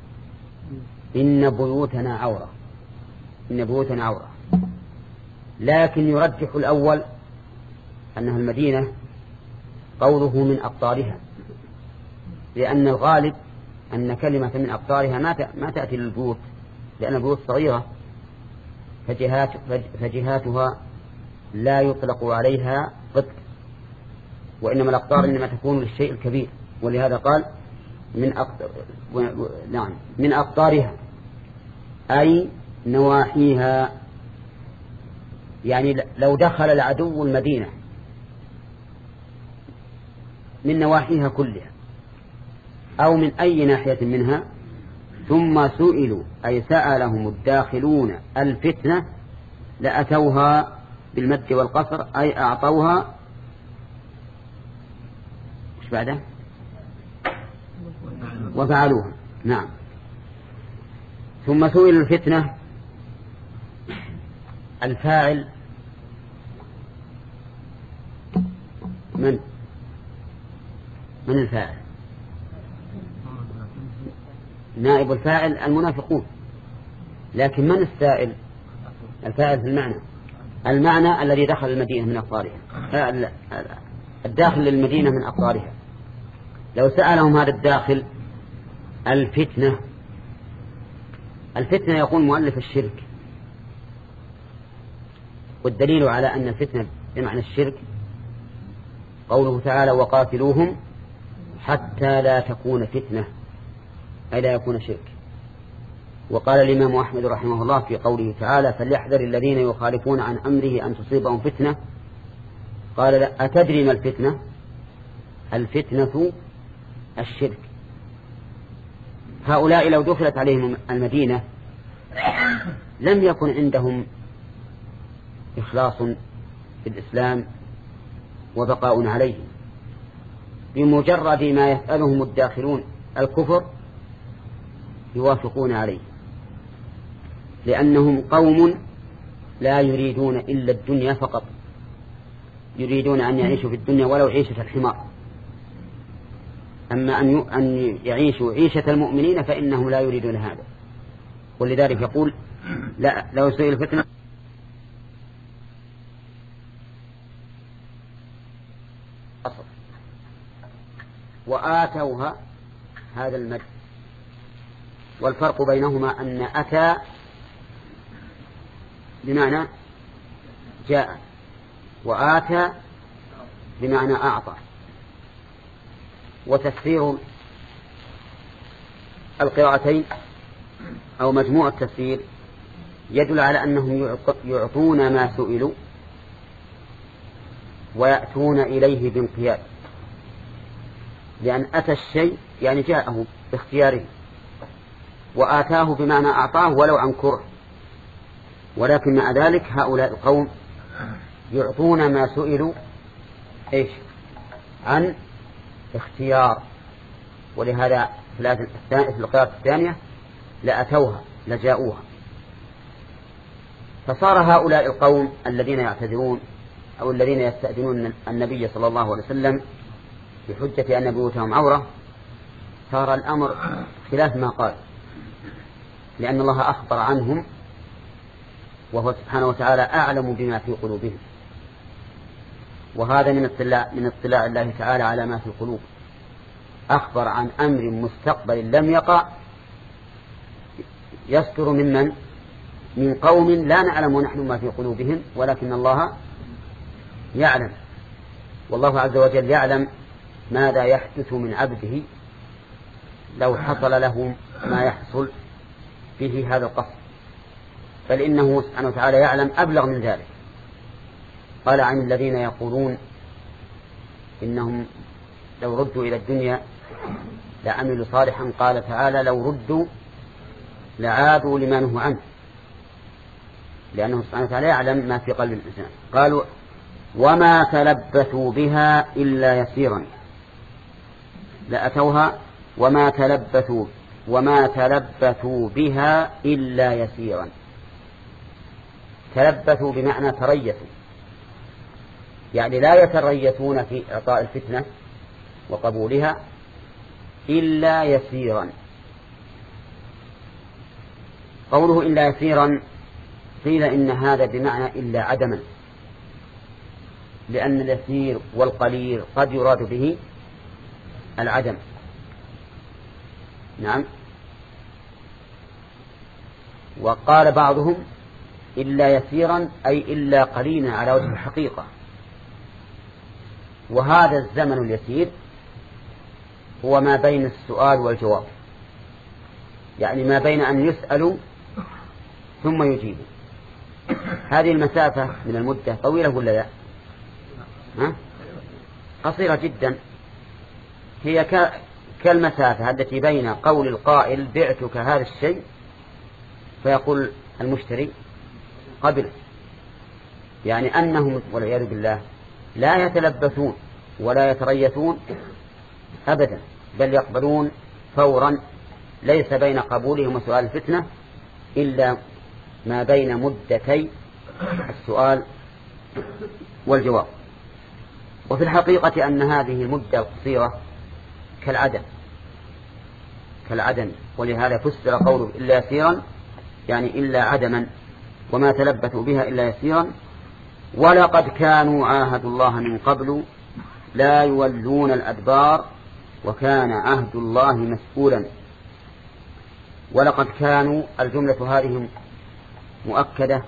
إن بيوتنا عورة، إن بيوتنا عورة، لكن يرجح الأول أنها المدينة قوله من أقطارها، لأن الغالب أن كلمة من أقطارها ما تأتي للبيوت، لأن البيوت صغيرة فجهات فجهاتها لا يطلق عليها قطر، وإنما الأقطار إنما تكون للشيء الكبير، ولهذا قال من أقطار، نعم من أقطارها أي نواحيها، يعني لو دخل العدو المدينة من نواحيها كلها أو من أي ناحية منها ثم سئلوا أي سألهم الداخلون الفتنة لأتوها بالمد والقصر أي أعطوها مش بعده وفعلوها. نعم. ثم سئلوا الفتنة، الفاعل من من الفاعل؟ نائب الفاعل المنافقون، لكن من السائل؟ الفاعل في المعنى، المعنى الذي دخل المدينة من أقطارها، الداخل للمدينة من أقطارها. لو سألهم هذا الداخل الفتنة، الفتنة يقول مؤلف الشرك، والدليل على أن الفتنة بمعنى الشرك قوله تعالى وقاتلوهم حتى لا تكون فتنة أي لا يكون شرك. وقال الإمام أحمد رحمه الله في قوله تعالى فليحذر الذين يخالفون عن أمره أن تصيبهم فتنة، قال لا أتدري ما الفتنة؟ الفتنة الشرك. هؤلاء لو دخلت عليهم المدينة لم يكن عندهم إخلاص في الإسلام وبقاء عليه، بمجرد ما يسألهم الداخلون الكفر يوافقون عليه، لأنهم قوم لا يريدون إلا الدنيا فقط، يريدون أن يعيشوا في الدنيا ولو عيشة الحمار. أما أن يعيشوا عيشة المؤمنين فإنهم لا يريدون هذا. ولذلك يقول لا لو سئل الفتنة وآتوها هذا المد. والفرق بينهما أن أتى بمعنى جاء، وآتى بمعنى أعطى. وتفسير القراءتين أو مجموع التفسير يدل على أنهم يعطون ما سئلوا ويأتون إليه بانقياد، لأن أتى الشيء يعني جاءه باختياره، وآتاه بمعنى أعطاه ولو عن كره. ولكن مع ذلك هؤلاء القوم يعطون ما سئلوا إيش عن اختيار. ولهذا في القراءة الثانية لأتوها لجاءوها. فصار هؤلاء القوم الذين يعتذرون أو الذين يستأذنون النبي صلى الله عليه وسلم بحجة أن بيوتهم عورة، صار الأمر خلاف ما قال، لأن الله أخبر عنهم وهو سبحانه وتعالى أعلم بما في قلوبهم. وهذا من اطلاع من اطلاع الله تعالى على ما في القلوب. أخبر عن أمر مستقبل لم يقع يستر ممن من قوم لا نعلم نحن ما في قلوبهم، ولكن الله يعلم. والله عز وجل يعلم ماذا يحدث من عبده لو حصل له ما يحصل فيه هذا القصد، بل إنه سبحانه وتعالى يعلم أبلغ من ذلك. قال عن الذين يقولون إنهم لو ردوا إلى الدنيا لعملوا صالحا، قال تعالى لو ردوا لعادوا لما نهوا عنه، لأنه سبحانه وتعالى يعلم ما في قلب الإنسان. قالوا وما تلبثوا بها إلا يسيرا، لأتوها وما تلبثوا وما تلبثوا بها إلا يسيرا. تلبثوا بمعنى تريثوا، يعني لا يتريثون في إعطاء الفتنة وقبولها إلا يسيرا. قوله إلا يسيرا قيل إن هذا بمعنى إلا عدما، لأن اليسير والقليل قد يراد به العدم. نعم. وقال بعضهم إلا يسيرا أي إلا قليلا على وجه الحقيقة. وهذا الزمن اليسير هو ما بين السؤال والجواب، يعني ما بين أن يسألوا ثم يجيبوا. هذه المسافة من المدة طويلة ولا لا؟ ها؟ قصيرة جدا. هي كالمسافة التي بين قول القائل بعتك هذا الشيء فيقول المشتري قبل، يعني أنهم والعياذ بالله لا يتلبثون ولا يتريثون أبدا، بل يقبلون فورا. ليس بين قبولهم وسؤال الفتنة إلا ما بين مدتي السؤال والجواب. وفي الحقيقة أن هذه المدة القصيرة كالعدم كالعدم ولهذا فسر قوله إلا يسيرا يعني إلا عدما، وما تلبثوا بها إلا يسيرا. ولقد كانوا عاهدوا الله من قبل لا يولون الأدبار وكان عهد الله مسؤولا. ولقد كانوا الجملة هذه مؤكدة.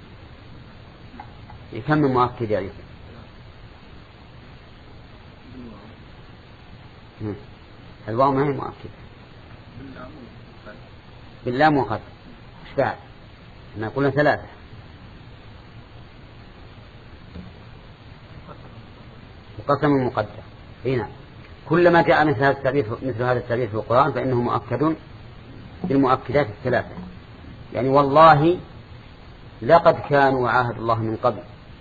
كم من مؤكد يا عيسى؟ الواو ما هي مؤكدة، باللام وقد ايش بعد؟ احنا قلنا ثلاثة. وقسم مقدر. هنا كلما جاء مثل هذا التعبير مثل هذا التعبير في القرآن فإنه مؤكد بالمؤكدات الثلاثة. يعني والله لقد كانوا عاهد الله من قبل.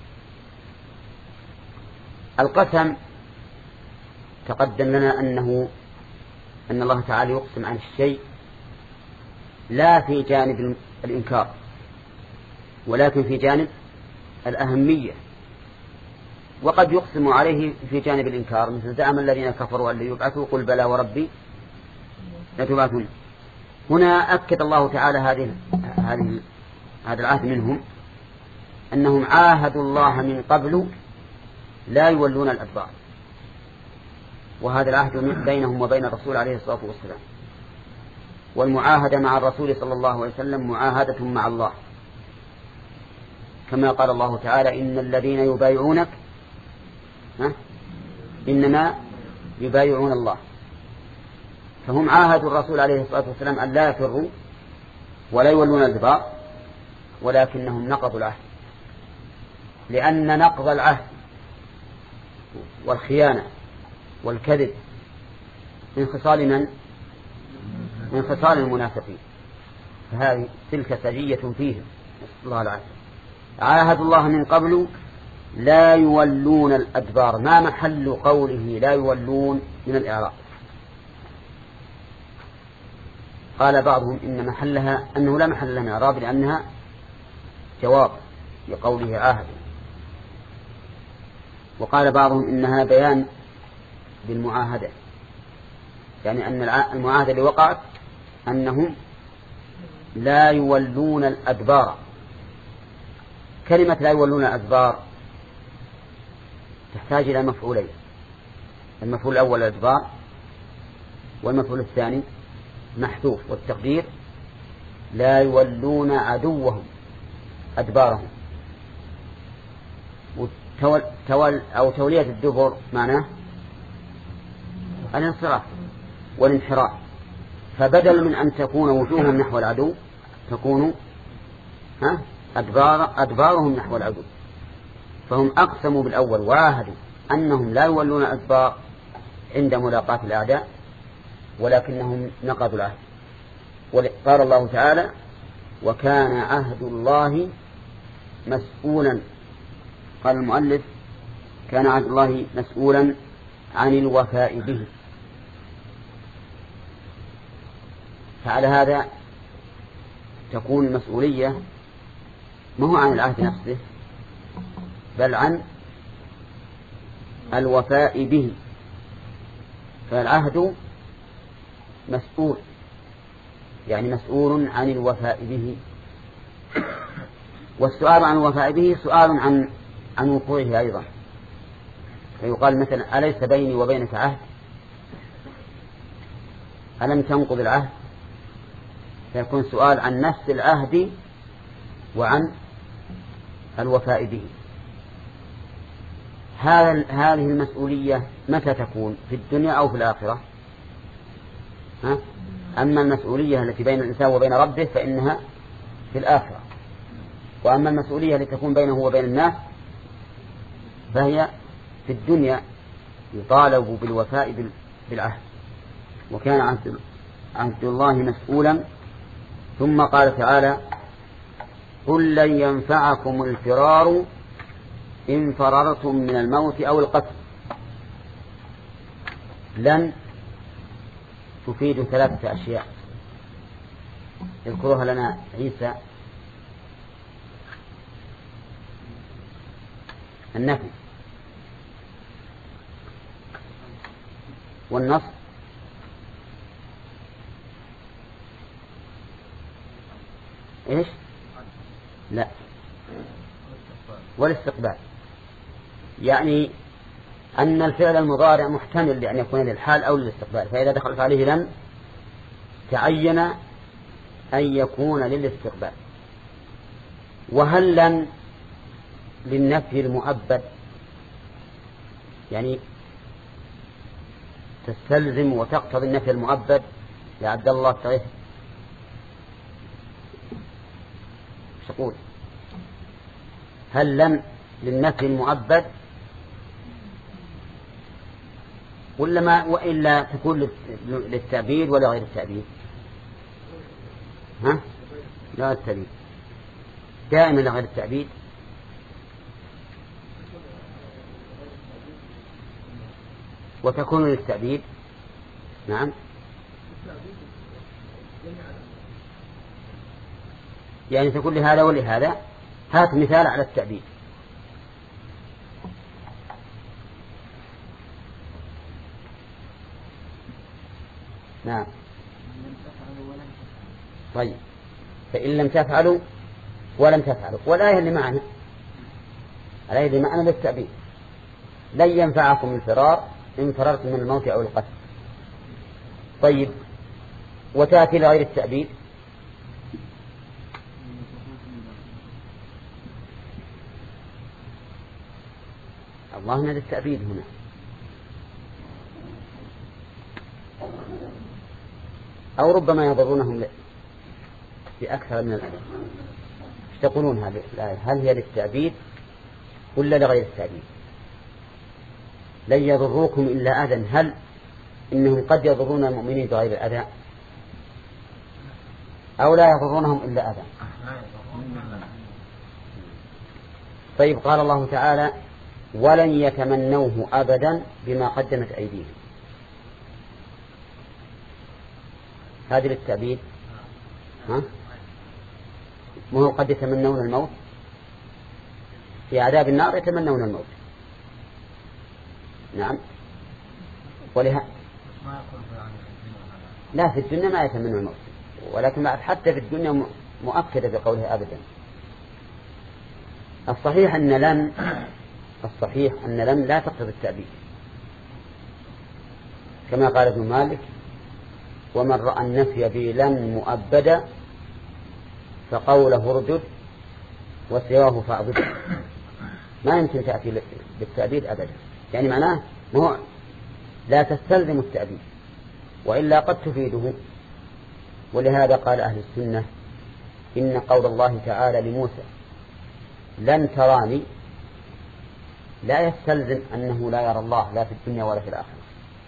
القسم تقدم لنا أنه أن الله تعالى يقسم عن الشيء لا في جانب الإنكار، ولكن في جانب الأهمية، وقد يقسم عليه في جانب الإنكار، مثل زعم الذين كفروا أن يبعثوا قل بلى وربي لتبعثون. هنا أكد الله تعالى هذه هذه هذا العهد منهم، أنهم عاهدوا الله من قبل لا يولون الأدبار، وهذا العهد بينهم وبين الرسول عليه الصلاة والسلام. والمعاهدة مع الرسول صلى الله عليه وسلم معاهدة مع الله، كما قال الله تعالى إن الذين يبايعونك ها إنما يبايعون الله. فهم عاهدوا الرسول عليه الصلاة والسلام أن لا يفروا ولا يولون الأدبار، ولكنهم نقضوا العهد، لأن نقض العهد والخيانة والكذب من خصال من؟ من خصال المنافقين، فهذه تلك سجية فيهم، نسأل الله العافية. عاهد الله من قبل لا يولون الأدبار، ما محل قوله لا يولون من الإعراب؟ قال بعضهم إن محلها أنه لا محل لها من الإعراب، لأنها جواب لقوله عاهد. وقال بعضهم إنها بيان بالمعاهدة، يعني أن المعاهدة اللي وقعت أنهم لا يولون الأدبار. كلمة لا يولون الأدبار تحتاج إلى مفعولين، المفعول الأول الأدبار، والمفعول الثاني محذوف، والتقدير لا يولون عدوهم أدبارهم. وتول تول أو تولية الدبر معناه الانصراف والانحراف، فبدل من أن تكون وجوههم نحو العدو تكون ها أدبار أدبارهم نحو العدو. فهم أقسموا بالأول وعاهدوا أنهم لا يولون الأدبار عند ملاقاة الأعداء، ولكنهم نقضوا العهد. قال الله تعالى وكان عهد الله مسؤولا. قال المؤلف كان عهد الله مسؤولا عن الوفاء به. فعلى هذا تكون المسؤولية ما هو عن العهد نفسه، بل عن الوفاء به. فالعهد مسؤول، يعني مسؤول عن الوفاء به. والسؤال عن الوفاء به سؤال عن عن وقوعه أيضا. فيقال مثلا أليس بيني وبينك عهد؟ ألم تنقض العهد؟ فيكون سؤال عن نفس العهد وعن الوفاء به. هذه المسؤولية متى تكون؟ في الدنيا أو في الآخرة؟ ها؟ أما المسؤولية التي بين الإنسان وبين ربه فإنها في الآخرة، وأما المسؤولية التي تكون بينه وبين الناس فهي في الدنيا، يطالب بالوفاء بالعهد. وكان عهد الله مسؤولا. ثم قال تعالى قل لن ينفعكم الفرار إن فررتم من الموت أو القتل. لن تفيد ثلاثة أشياء يذكرها لنا عيسى: النفي والنصب إيش؟ لا، والاستقبال. يعني أن الفعل المضارع محتمل لأن يكون للحال أو للاستقبال، فإذا دخلت عليه لن تعين أن يكون للاستقبال. وهل لن للنفي المؤبد، يعني تستلزم وتقتضي النفي المؤبد يا عبد الله التغيث؟ ايش تقول؟ هل لن للنفي المؤبد ولا ما، وإلا تكون للتعبيد ولا غير التعبيد؟ ها؟ لا التعبيد دائما لغير التعبيد. وتكون للتعبيد. نعم، يعني تكون لهذا ولهذا هات مثال على التأبيد. نعم. طيب فإن لم تفعلوا ولم تفعلوا، والآية اللي معنا الآية اللي معنا للتأبيد، لن ينفعكم الفرار إن فررتم من الموت أو القتل. طيب وتأتي لغير التأبيد الله هنا للتأبيد هنا. أو ربما يضرونهم بأكثر من الأذى. ايش تقولون هذه الآية؟ هل هي للتأبيد ولا لغير التأبيد؟ لن يضروكم إلا أذى، هل إنهم قد يضرون المؤمنين بغير الأذى أو لا يضرونهم إلا أذى؟ طيب قال الله تعالى ولن يتمنوه أبدا بما قدمت أيديهم، هذه للتأبيد. ها؟ ما هو قد يتمنون الموت في عذاب النار، يتمنون الموت. نعم. ولها لا في الدنيا ما يتمنون الموت، ولكن حتى في الدنيا مؤكدة بقوله أبدا. الصحيح أن لن الصحيح أن لن لا تقتضي التأبيد، كما قال ابن مالك ومن رأى النفي بلن مؤبدا فقوله ردد وسواه فاعبد. ما يمكن تأتي بالتأبيد أبدا، يعني معناه مو لا تستلزم التأبيد وإلا قد تفيده. ولهذا قال أهل السنة إن قول الله تعالى لموسى لن تراني لا يستلزم أنه لا يرى الله لا في الدنيا ولا في الآخرة.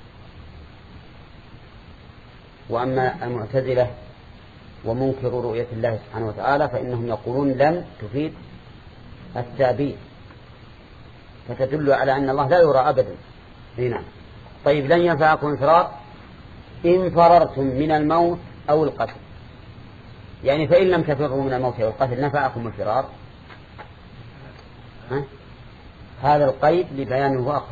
وأما المعتزلة ومنكر رؤية الله سبحانه وتعالى فإنهم يقولون لن تفيد التأبيد، فتدل على أن الله لا يرى أبدا. هنا طيب لن ينفعكم الفرار إن فررتم من الموت أو القتل، يعني فإن لم تفروا من الموت أو القتل نفعكم الفرار. ها؟ هذا القيد لبيانه آخر،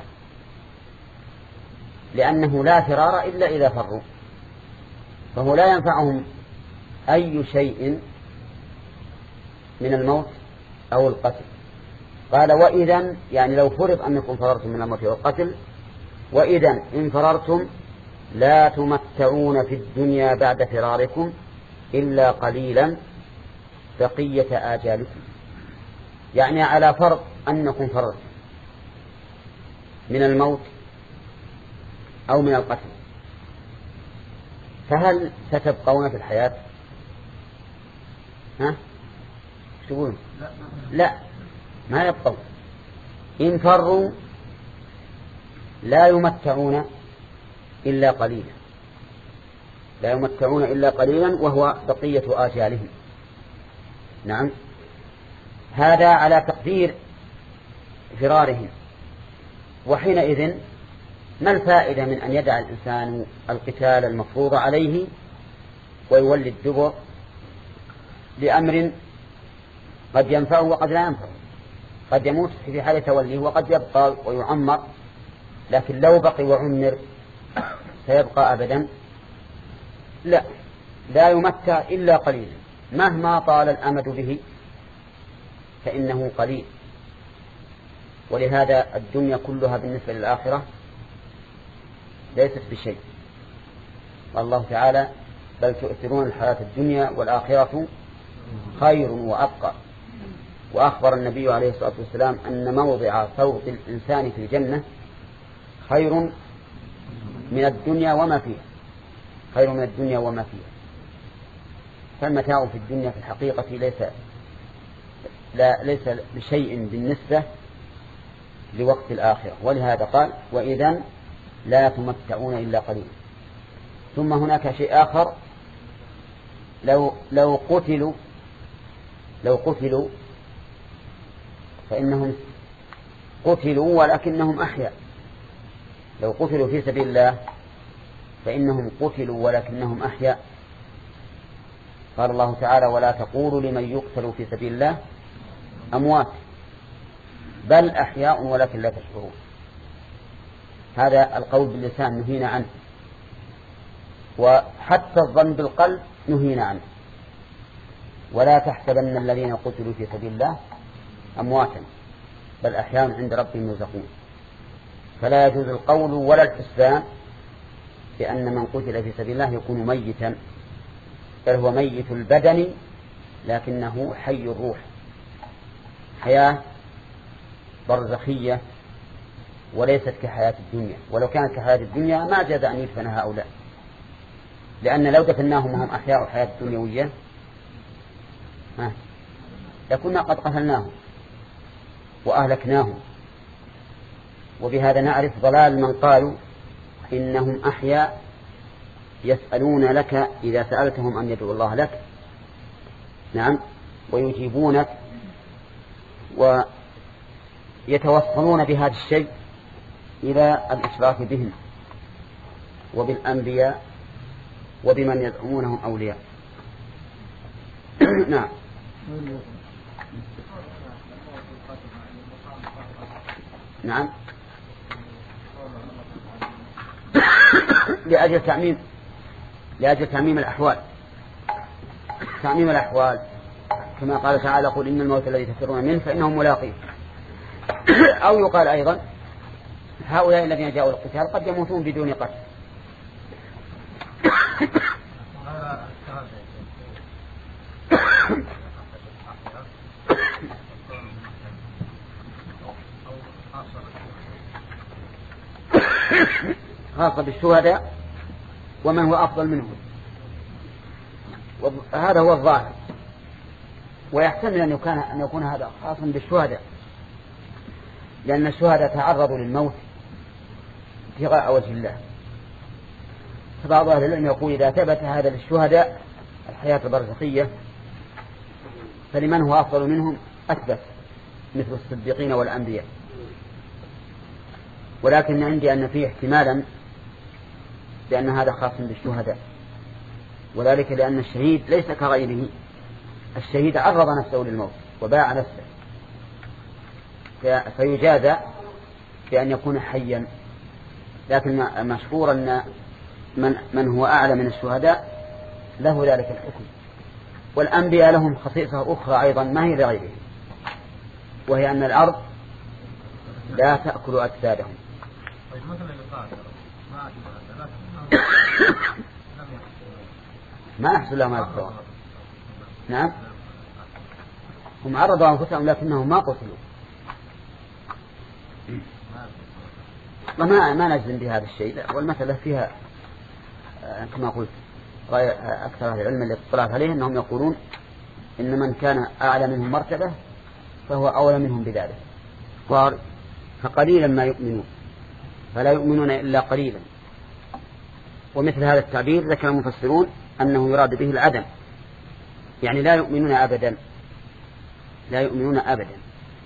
لأنه لا فرار إلا إذا فروا، فهو لا ينفعهم أي شيء من الموت أو القتل. قال وإذا يعني لو فرض أنكم فررتم من الموت والقتل، وإذا إن فررتم لا تمتعون في الدنيا بعد فراركم إلا قليلا بقية آجالكم، يعني على فرض أنكم فررتم من الموت أو من القتل، فهل ستبقون في الحياة؟ ها؟ تقولون لا ما يبقون. إن فروا لا يمتعون إلا قليلا، لا يمتعون إلا قليلا وهو بقية آجالهم. نعم. هذا على تقدير فرارهم. وحينئذ ما الفائدة من أن يدع الإنسان القتال المفروض عليه ويولي الدبر لأمر قد ينفعه وقد لا ينفعه، قد يموت في حال توليه وقد يبقى ويعمر، لكن لو بقي وعمر سيبقى أبدا؟ لا، لا يمتع إلا قليلا، مهما طال الأمد به فإنه قليل. ولهذا الدنيا كلها بالنسبة للآخرة ليست بشيء. والله تعالى بل تؤثرون الحياة الدنيا والآخرة خير وأبقى. وأخبر النبي عليه الصلاة والسلام أن موضع صوت الإنسان في الجنة خير من الدنيا وما فيها، خير من الدنيا وما فيها. فالمتاع في الدنيا في الحقيقة ليس لا ليس بشيء بالنسبة لوقت الآخرة. ولهذا قال وإذا لا تمتعون إلا قليلا. ثم هناك شيء آخر، لو لو قتلوا لو قتلوا فإنهم قتلوا ولكنهم أحياء. لو قتلوا في سبيل الله فإنهم قتلوا ولكنهم أحياء. قال الله تعالى ولا تقولوا لمن يقتل في سبيل الله أموات، بل أحياء ولكن لا تشعرون. هذا القول باللسان نهينا عنه، وحتى الظن بالقلب نهينا عنه. ولا تحسبن الذين قتلوا في سبيل الله أمواتا بل أحياء عند ربهم يرزقون. فلا يجوز القول ولا الحسبان بأن من قتل في سبيل الله يكون ميتا، بل هو ميت البدن لكنه حي الروح، حياة برزخية وليست كحياة الدنيا. ولو كانت كحياة الدنيا ما جاز أن يدفن هؤلاء، لأن لو دفناهم وهم أحياء الحياة الدنيوية لكنا قد قتلناهم وأهلكناهم. وبهذا نعرف ضلال من قالوا إنهم أحياء يسألون لك إذا سألتهم أن يدعو الله لك، نعم، ويجيبونك، ويتوصلون بهذا الشيء إلى الإشراك بهم وبالأنبياء وبمن يدعونهم أولياء. نعم. نعم، لأجل تعميم لأجل تعميم الأحوال تعميم الأحوال كما قال تعالى: قل إن الموت الذي تفرون منه فإنه ملاقيه. أو يقال أيضا: هؤلاء الذين جاءوا القتال قد يموتون بدون قتل. خاصة بالشهداء ومن هو أفضل منهم، وهذا هو الظاهر. ويحتمل أن يكون, أن يكون هذا خاصا بالشهداء، لأن الشهداء تعرضوا للموت ابتغاء وجه الله. فبعض أهل العلم يقول: إذا ثبت هذا للشهداء الحياة البرزخية فلمن هو أفضل منهم أثبت، مثل الصديقين والأنبياء. ولكن عندي أن فيه احتمالا بأن هذا خاص بالشهداء، وذلك لأن الشهيد ليس كغيره. الشهيد عرض نفسه للموت وباع نفسه، فيجازى بأن يكون حيا. لكن مشهور أن من, من هو أعلى من الشهداء له ذلك الحكم. والأنبياء لهم خصيصة أخرى أيضا ما هي لغيرهم، وهي أن الأرض لا تأكل أجسادهم. ما يحصل لهم هذا الثواب. نعم، هم عرضوا أنفسهم لكنهم ما قتلوا. وما ما نجزم بهذا الشيء، والمسألة فيها كما قلت أكثر أهل العلم اللي اطلعت عليه أنهم يقولون إن من كان أعلى منهم مرتبة فهو أولى منهم بذلك. قال: فقليلا ما يؤمنون، فلا يؤمنون إلا قليلا. ومثل هذا التعبير ذكر المفسرون أنه يراد به العدم، يعني لا يؤمنون أبدا، لا يؤمنون أبدا.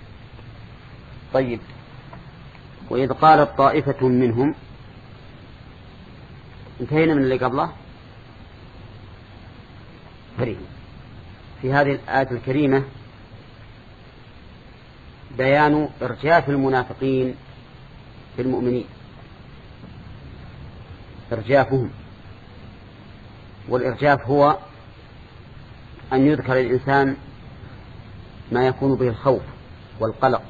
طيب، وإذ قالت طائفة منهم، انتهينا من اللي قبله. فريق في هذه الآية الكريمة بيان إرجاف المنافقين في المؤمنين، إرجافهم. والإرجاف هو أن يذكر الإنسان ما يكون به الخوف والقلق،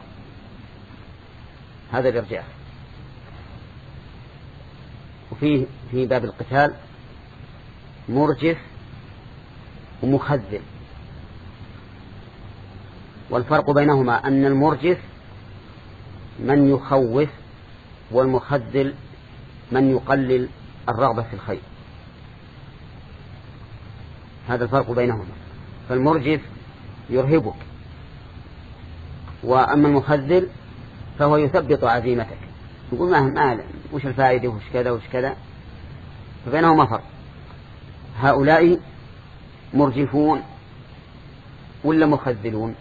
هذا الإرجاف. وفيه في باب القتال مرجف ومخذل، والفرق بينهما أن المرجف من يخوف، والمخذل من يقلل الرغبة في الخير. هذا الفرق بينهما. فالمرجف يرهبك، وأما المخذل فهو يثبط عزيمتك، يقول ما ما وش الفائدة وش كذا وش كذا. فبينهما فرق. هؤلاء مرجفون ولا مخذلون؟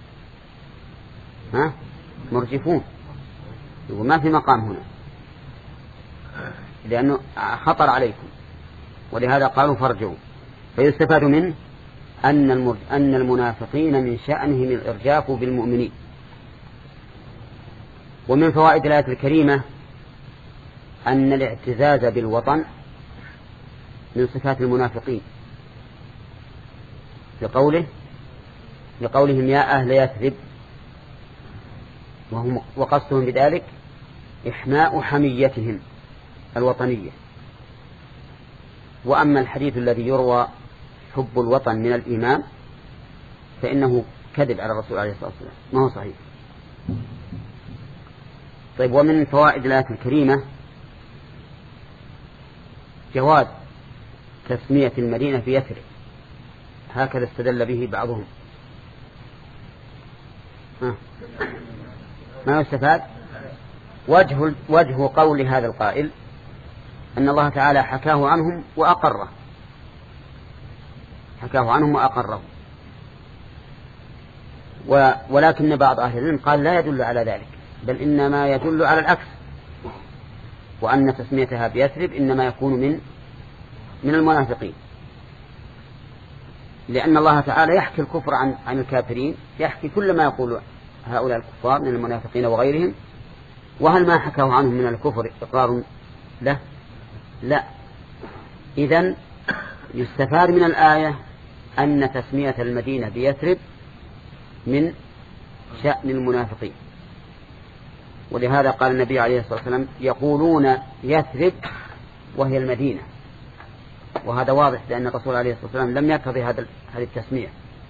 ها؟ مرجفون. يقول ما في مقام هنا لأنه خطر عليكم، ولهذا قالوا فارجعوا. فيستفاد منه أن أن المنافقين من شأنهم الإرجاف بالمؤمنين. ومن فوائد الآية الكريمة أن الاعتزاز بالوطن من صفات المنافقين، لقوله لقولهم يا أهل يثرب، وهم وقصدهم بذلك إحماء حميتهم الوطنية. وأما الحديث الذي يروى حب الوطن من الإيمان فإنه كذب على الرسول عليه الصلاة والسلام، ما هو صحيح. طيب، ومن فوائد الآية الكريمة جواز تسمية المدينة في يثرب، هكذا استدل به بعضهم. ها. ما يستفاد؟ وجه, وجه قول هذا القائل أن الله تعالى حكاه عنهم وأقره حكاه عنهم وأقره ولكن بعض أهل العلم قال لا يدل على ذلك، بل إنما يدل على العكس، وأن تسميتها بيثرب إنما يكون من من المنافقين، لأن الله تعالى يحكي الكفر عن عن الكافرين، يحكي كل ما يقول هؤلاء الكفار من المنافقين وغيرهم. وهل ما حكاه عنهم من الكفر إقرار له؟ لا. إذن يستفاد من الآية أن تسمية المدينة بيثرب من شأن المنافقين. ولهذا قال النبي عليه الصلاة والسلام يقولون يثرب وهي المدينة، وهذا واضح لأن الرسول عليه الصلاة والسلام لم يقتضي هذه التسمية.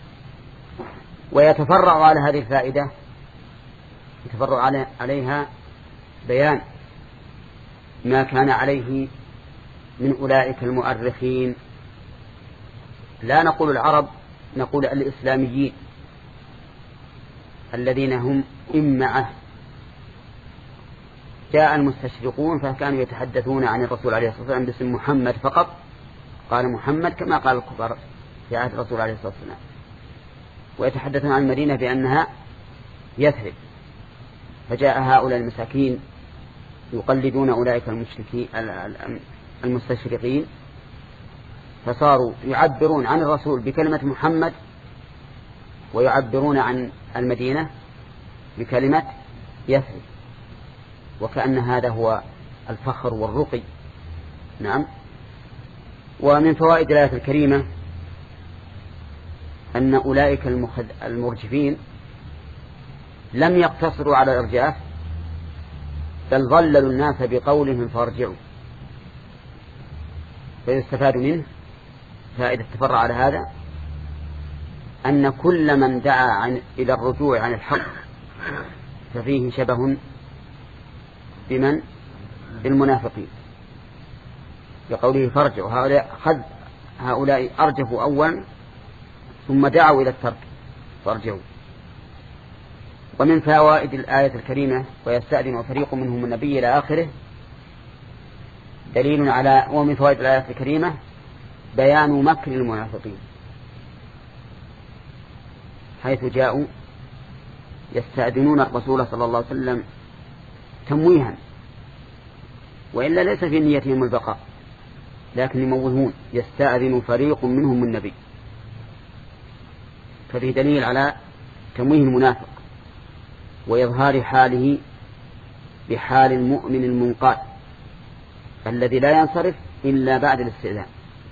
ويتفرع على هذه الفائدة يتفرع عليها بيان ما كان عليه من أولئك المؤرخين، لا نقول العرب، نقول الإسلاميين الذين هم إمعة. جاء المستشرقون فكانوا يتحدثون عن الرسول عليه الصلاة والسلام باسم محمد فقط، قال محمد كما قال الكفار في عهد الرسول عليه الصلاة والسلام، ويتحدثون عن المدينة بأنها يثرب. فجاء هؤلاء المساكين يقلدون أولئك المشركين المستشرقين، فصاروا يعبرون عن الرسول بكلمة محمد ويعبرون عن المدينة بكلمة يثرب، وكأن هذا هو الفخر والرقي. نعم. ومن فوائد الآية الكريمة أن أولئك المرجفين لم يقتصروا على الإرجاف، بل ضللوا الناس بقولهم فارجعوا. فيستفاد منه فائدة تفرع على هذا أن كل من دعا عن إلى الرجوع عن الحق ففيه شبه بمن؟ بالمنافقين، بقوله فارجعوا. هؤلاء خذ هؤلاء أرجفوا أولا ثم دعوا إلى الترك فارجعوا. ومن فوائد الآية الكريمة ويستأذن فريق منهم النبي إلى آخره دليل على. ومن فوائد الآية الكريمة بيان مكر المنافقين، حيث جاءوا يستأذنون الرسول صلى الله عليه وسلم تمويها، وإلا ليس في نيتهم البقاء، لكن يموهون. يستأذن فريق منهم النبي، ففي دليل على تمويه المنافق وإظهار حاله بحال المؤمن المنقاد الذي لا ينصرف إلا بعد الاستئذان،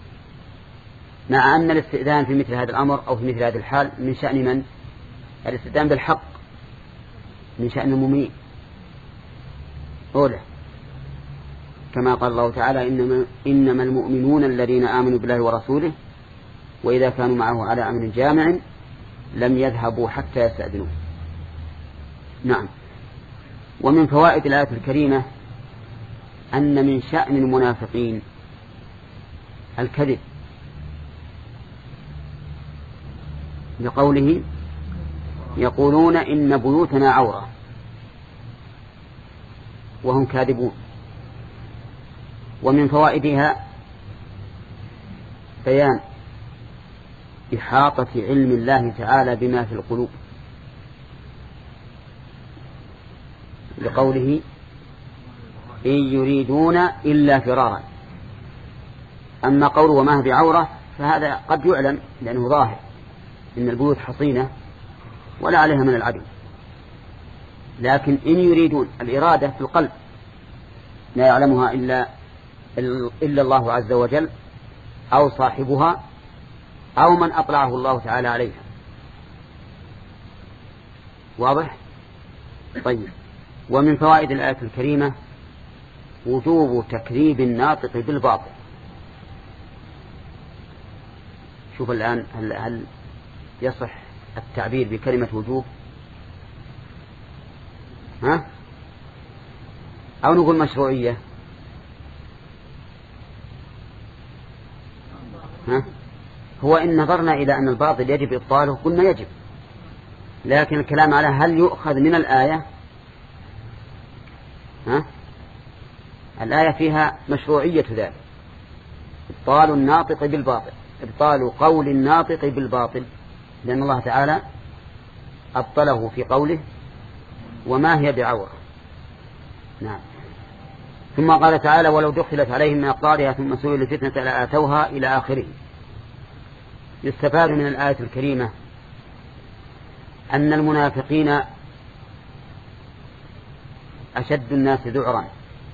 مع أن الاستئذان في مثل هذا الأمر أو في مثل هذا الحال من شأن من؟ الاستئذان بالحق من شأن المؤمنين أولا، كما قال الله تعالى إنما, إنما المؤمنون الذين آمنوا بالله ورسوله وإذا كانوا معه على أمر جامع لم يذهبوا حتى يستأذنوه. نعم. ومن فوائد الآية الكريمة أن من شأن المنافقين الكذب، لقوله يقولون إن بيوتنا عورة وهم كاذبون. ومن فوائدها بيان إحاطة علم الله تعالى بما في القلوب، لقوله إن يريدون إلا فرارا. أما قوله وما هي بعورة فهذا قد يعلم لأنه ظاهر، إن البيوت حصينة ولا عليها من العدو، لكن إن يريدون الإرادة في القلب لا يعلمها إلا إلا الله عز وجل أو صاحبها أو من أطلعه الله تعالى عليها. واضح؟ طيب. ومن فوائد الآية الكريمة وجوب تكذيب الناطق بالباطل. شوف الآن هل, هل يصح التعبير بكلمة وجوب؟ ها؟ أو نقول مشروعية؟ ها؟ هو إن نظرنا إلى أن الباطل يجب إبطاله قلنا يجب، لكن الكلام على هل يؤخذ من الآية؟ ها؟ الآية فيها مشروعية ذلك، إبطال الناطق بالباطل، إبطال قول الناطق بالباطل، لأن الله تعالى أبطله في قوله وما هي بعورة. نعم. ثم قال تعالى ولو دخلت عليهم من أقطارها ثم سئلوا الفتنة لآتوها إلى آخره. يستفاد من الآية الكريمة أن المنافقين أشد الناس ذعرا،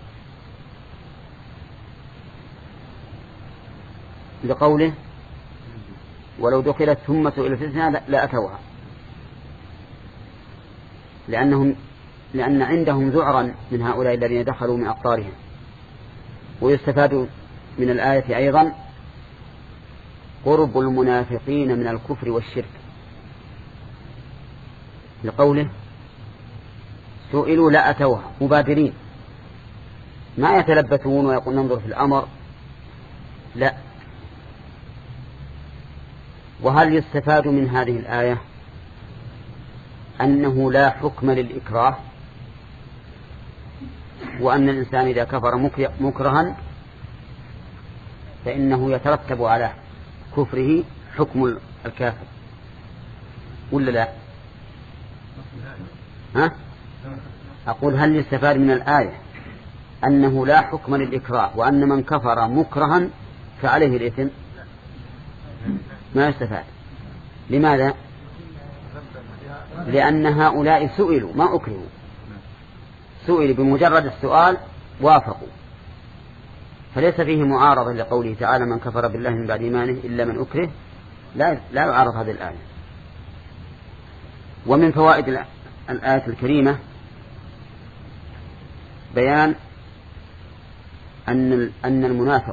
لقوله ولو دخلت ثم سئلوا الفتنة لآتوها، لأنهم لأن عندهم ذعرا من هؤلاء الذين دخلوا من أقطارهم. ويستفاد من الآية أيضا قرب المنافقين من الكفر والشرك، لقوله سئلوا لأتوها مبادرين، ما يتلبثون ويقول ننظر في الأمر، لا. وهل يستفاد من هذه الآية أنه لا حكم للإكراه، وأن الإنسان إذا كفر مكرها فإنه يترتب على كفره حكم الكافر، ولا لا؟ ها؟ أقول هل يستفاد من الآية أنه لا حكم للإكراه وأن من كفر مكرها فعليه الإثم؟ ما يستفاد. لماذا؟ لأن هؤلاء سئلوا ما أكرهوا، سئلوا بمجرد السؤال وافقوا، فليس فيه معارضة لقوله تعالى من كفر بالله من بعد إيمانه إلا من أكره، لا, لا يعارض هذه الآية. ومن فوائد الآية الكريمة بيان أن أن المنافق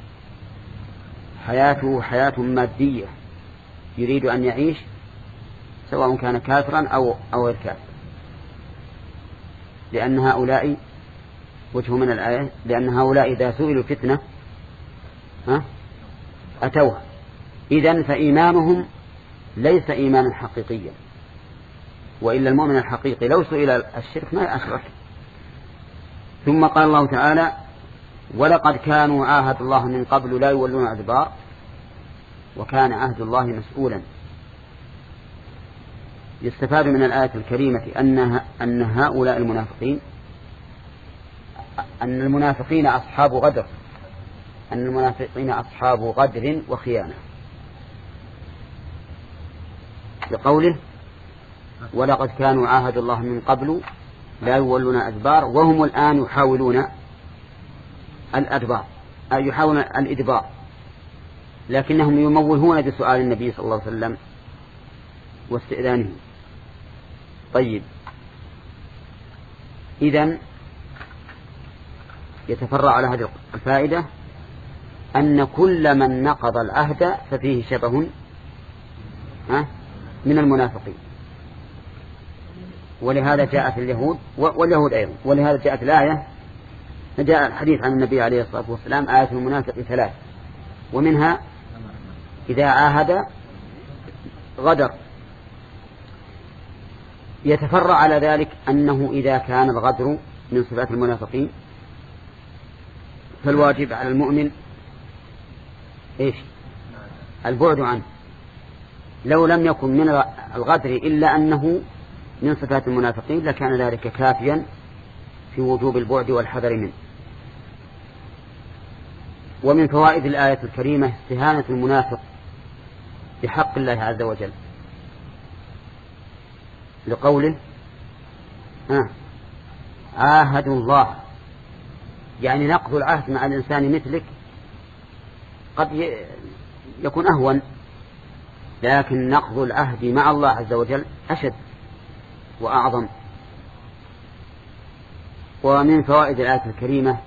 حياته حياة مادية يريد أن يعيش سواء كان كافرا أو أو غير كافر، لأن هؤلاء وجه من الآية لأن هؤلاء إذا سئلوا فتنة ها أتوها، إذن فإيمانهم ليس إيمانا حقيقيا، وإلا المؤمن الحقيقي لو سئل الشرك ما أشرك. ثم قال الله تعالى ولقد كانوا عاهد الله من قبل لا يولون أدبار وكان عهد الله مسؤولا. يستفاد من الآية الكريمة أنها أن هؤلاء المنافقين أن المنافقين أصحاب غدر أن المنافقين أصحاب غدر وخيانة، لقوله ولقد كانوا عاهد الله من قبل لا يولون أدبار وهم الآن يحاولون الأدبار أي يحاولون الإدبار، لكنهم يموهون بسؤال النبي صلى الله عليه وسلم واستئذانه. طيب، إذن يتفرع على هذه الفائدة أن كل من نقض العهد ففيه شبه من المنافقين، ولهذا جاءت اليهود واليهود أيضا، ولهذا جاءت الآية جاء الحديث عن النبي عليه الصلاة والسلام آية المنافق ثلاث، ومنها إذا عاهد غدر. يتفرع على ذلك أنه إذا كان الغدر من صفات المنافقين فالواجب على المؤمن إيش؟ البعد عنه، لو لم يكن من الغدر إلا أنه من صفات المنافقين لكان ذلك كافيا في وجوب البعد والحذر منه. ومن فوائد الآية الكريمة استهانة المنافق بحق الله عز وجل، لقوله آه عاهدوا الله، يعني نقض العهد مع الإنسان مثلك قد يكون أهون، لكن نقض العهد مع الله عز وجل أشد وأعظم. ومن فوائد الآية الكريمة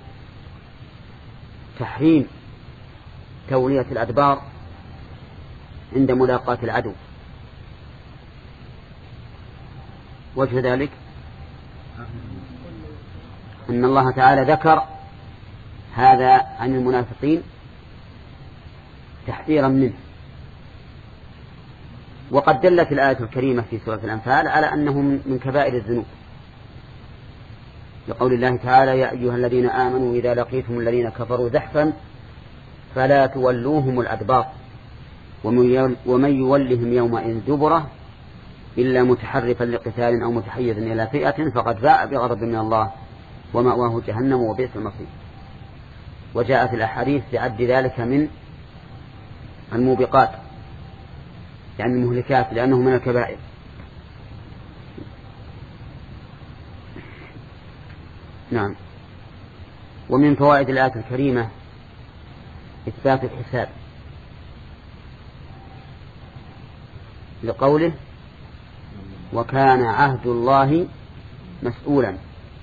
تحريم تولية الأدبار عند ملاقاة العدو. وجه ذلك أن الله تعالى ذكر هذا عن المنافقين تحذيرا منه. وقد دلت الآية الكريمة في سورة الأنفال على أنهم من كبائر الذنوب، لقول الله تعالى يا أيها الذين آمنوا إذا لقيتم الذين كفروا زحفا فلا تولوهم الأدبار ومن يولهم يومئذ دبره إلا متحرفا لقتال أو متحيزا إلى فئة فقد باء بغضب من الله ومأواه جهنم وبئس المصير. وجاءت الأحاديث بعد ذلك من الموبقات، يعني المهلكات، لأنه من الكبائر. نعم. ومن فوائد الآية الكريمة إثبات الحساب، لقوله وكان عهد الله مسؤولا،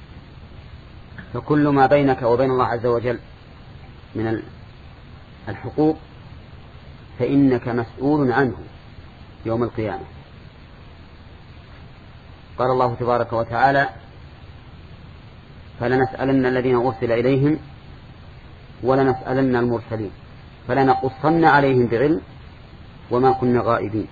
فكل ما بينك وبين الله عز وجل من الحقوق فإنك مسؤول عنه يوم القيامة. قال الله تبارك وتعالى فلنسألن الذين أرسل إليهم ولنسألن المرسلين فلنقصن عليهم بعلم وما كنا غائبين.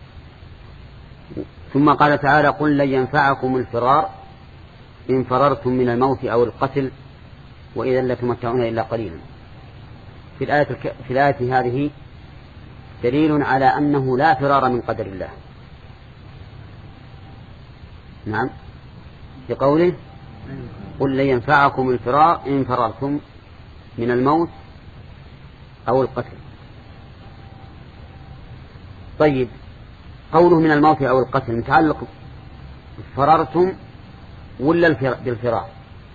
ثم قال تعالى قل لن ينفعكم الفرار إن فررتم من الموت أو القتل وإذا لتمتعون إلا قليلا. في الآية, الك... في الآية هذه دليل على أنه لا فرار من قدر الله. نعم، في قوله قل لن ينفعكم الفرار إن فررتم من الموت أو القتل. طيب، قوله من الموت أو القتل متعلق فررتم ولا بالفرار؟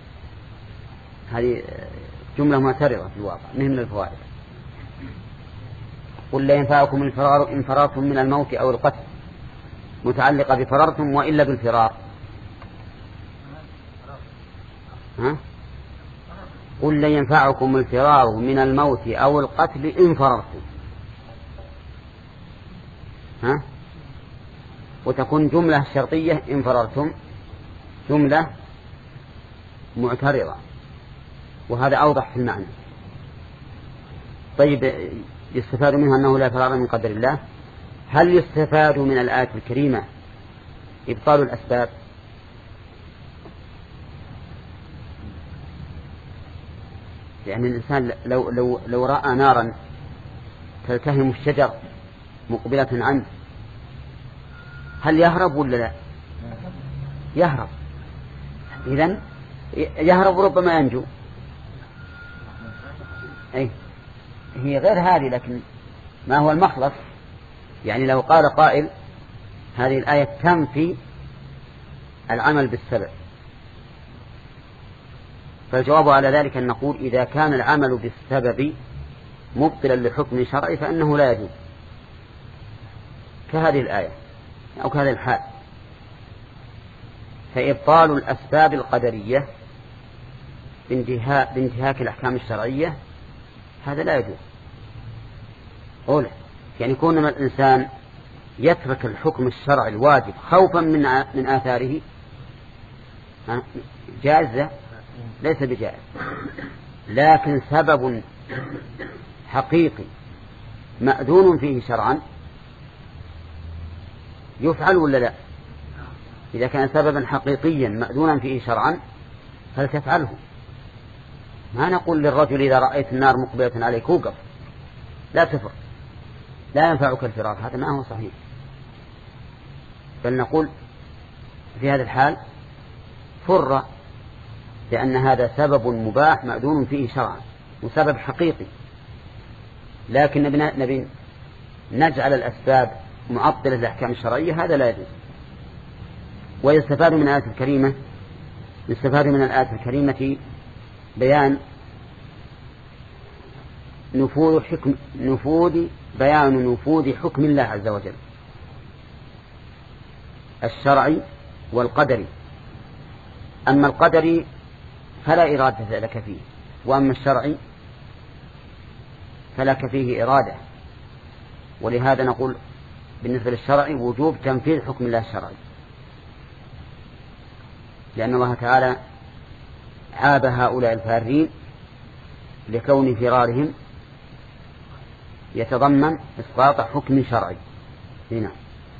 هذه جملة معترضة في الواقع، من الفوائد. قل لا ينفعكم الفرار إن فررتم من الموت أو القتل متعلقة بفررتم وإلا بالفرار. ها؟ قل لا ينفعكم الفرار من الموت أو القتل إن فررتم، ها؟ وتكون جملة شرطية إن فررتم جملة معترضة، وهذا أوضح في المعنى. طيب، يستفاد منها أنه لا فرار من قدر الله. هل يستفاد من الآية الكريمة إبطال الأسباب؟ يعني الإنسان لو, لو, لو رأى نارا تلتهم الشجر مقبلة عنه هل يهرب ولا لا؟ يهرب. إذن يهرب ربما ينجو. أي هي غير هذه، لكن ما هو المخلص؟ يعني لو قال قائل هذه الآية تنفي العمل بالسبب، فالجواب على ذلك أن نقول إذا كان العمل بالسبب مبطلا لحكم شرعي فإنه لا يجوز، كهذه الآية أو كهذه الحال. فإبطال الأسباب القدرية بانتهاك الأحكام الشرعية هذا لا يجوز. أولا، يعني يكون الإنسان يترك الحكم الشرعي الواجب خوفا من من آثاره جائزة؟ ليس بجائز، لكن سبب حقيقي مأذون فيه شرعا يفعل ولا لا؟ إذا كان سببا حقيقيا مأذونا فيه شرعا فلتفعله. ما نقول للرجل إذا رأيت النار مقبلة عليك وقف، لا تفر، لا ينفعك الفرار، هذا ما هو صحيح. بل نقول في هذا الحال فر، لأن هذا سبب مباح مأذون فيه شرعا وسبب حقيقي، لكن نبي نجعل الأسباب معطلة للأحكام الشرعية، هذا لا يجوز. ويستفاد من الآية الكريمة يستفاد من الآية الكريمة بيان نفوذ حكم نفوذ بيان نفوذ حكم الله عز وجل الشرعي والقدري. أما القدري فلا إرادة لك فيه، وأما الشرعي فلك فيه إرادة. ولهذا نقول بالنسبة للشرعي وجوب تنفيذ حكم الله الشرعي، لأن الله تعالى عاب هؤلاء الفارين لكون فرارهم يتضمن إسقاط حكم شرعي. هنا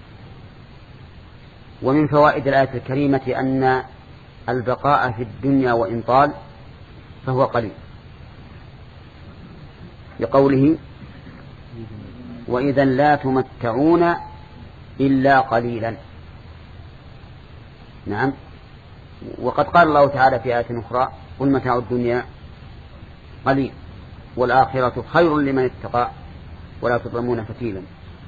ومن فوائد الآية الكريمة أن البقاء في الدنيا وإن طال فهو قليل، لقوله وإذا لا تمتعون إلا قليلا. نعم. وقد قال الله تعالى في آية أخرى قل متاع الدنيا قليل والآخرة خير لمن اتقى ولا تظلمون فتيلا.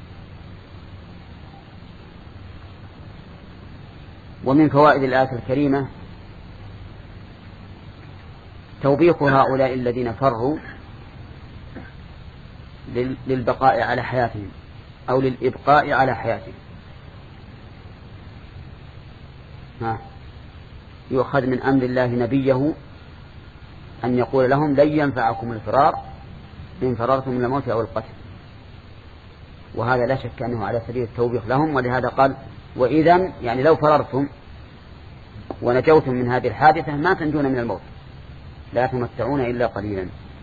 ومن فوائد الآية الكريمة توبيخ هؤلاء الذين فروا للبقاء على حياتهم أو للإبقاء على حياتهم. ها يؤخذ من أمر الله نبيه أن يقول لهم لن ينفعكم الفرار إن فررتم من الموت أو القتل، وهذا لا شك أنه على سبيل التوبيخ لهم. ولهذا قال وإذا يعني لو فررتم ونجوتم من هذه الحادثة ما تنجون من الموت لا تمتعون إلا قليلا.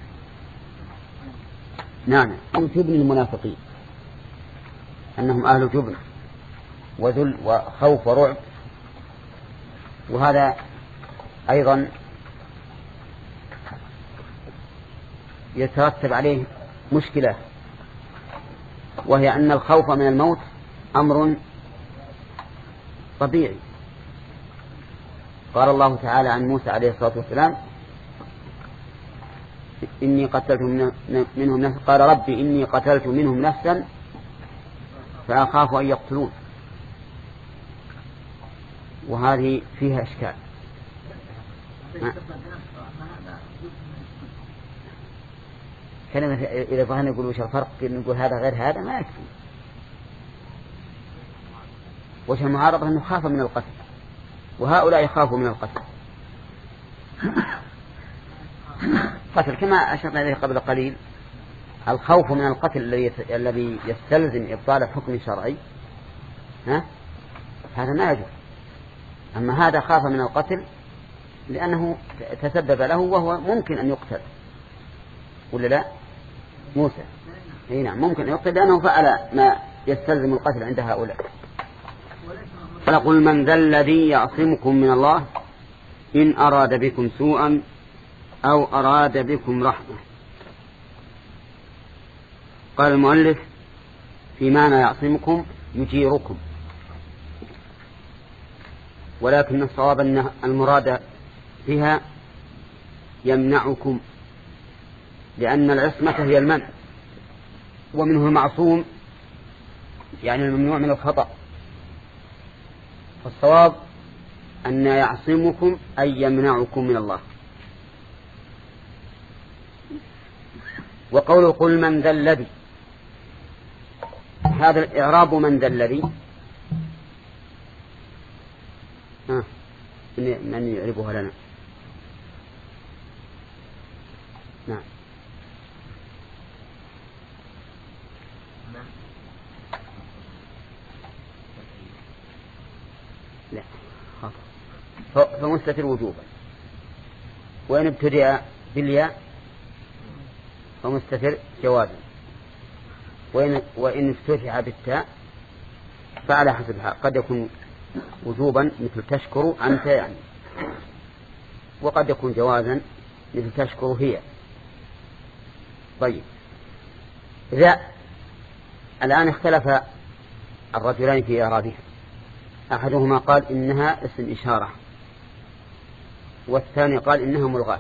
نعم. جبن المنافقين أنهم أهل جبن وذل وخوف ورعب، وهذا أيضا يترتب عليه مشكلة، وهي أن الخوف من الموت أمر طبيعي. قال الله تعالى عن موسى عليه الصلاة والسلام إني قتلت منهم نفسا قال ربي إني قتلت منهم نفسا فأخاف أن يقتلون، وهذه فيها إشكال. كلمة إذا ظهرنا يقول وش الفرق نقول هذا غير هذا ما يكفي. وش المعارضة أنه خاف من القتل وهؤلاء يخافوا من القتل. قتل كما أشرنا إليه قبل قليل الخوف من القتل الذي الذي يستلزم إبطال حكم شرعي ها هذا ما يجوز. أما هذا خاف من القتل لأنه تسبب له وهو ممكن أن يقتل ولا لا موسى؟ اي نعم ممكن أن يقتل لأنه فعل ما يستلزم القتل عند هؤلاء. فلقل من ذا الذي يعصمكم من الله إن أراد بكم سوءا أو أراد بكم رحمة. قال المؤلف في معنى يعصمكم يجيركم، ولكن الصواب أن المراد بها يمنعكم، لأن العصمة هي المنع، ومنه المعصوم يعني الممنوع من الخطأ. فالصواب أن يعصمكم أي يمنعكم من الله. وقول قل من ذا الذي، هذا الإعراب من ذا الذي آه. من يعربها لنا؟ نعم لا خطأ، فمستتر وجوبا، وإن ابتدأ بالياء فمستتر جوازا، وإن, وإن افتتح بالتاء فعلى حسبها قد يكون وجوبا مثل تشكر أنت يعني، وقد يكون جوازا مثل تشكر هي. طيب ذا الآن اختلف الرجلين في إعرابها، أحدهما قال إنها اسم إشارة، والثاني قال إنها ملغاة.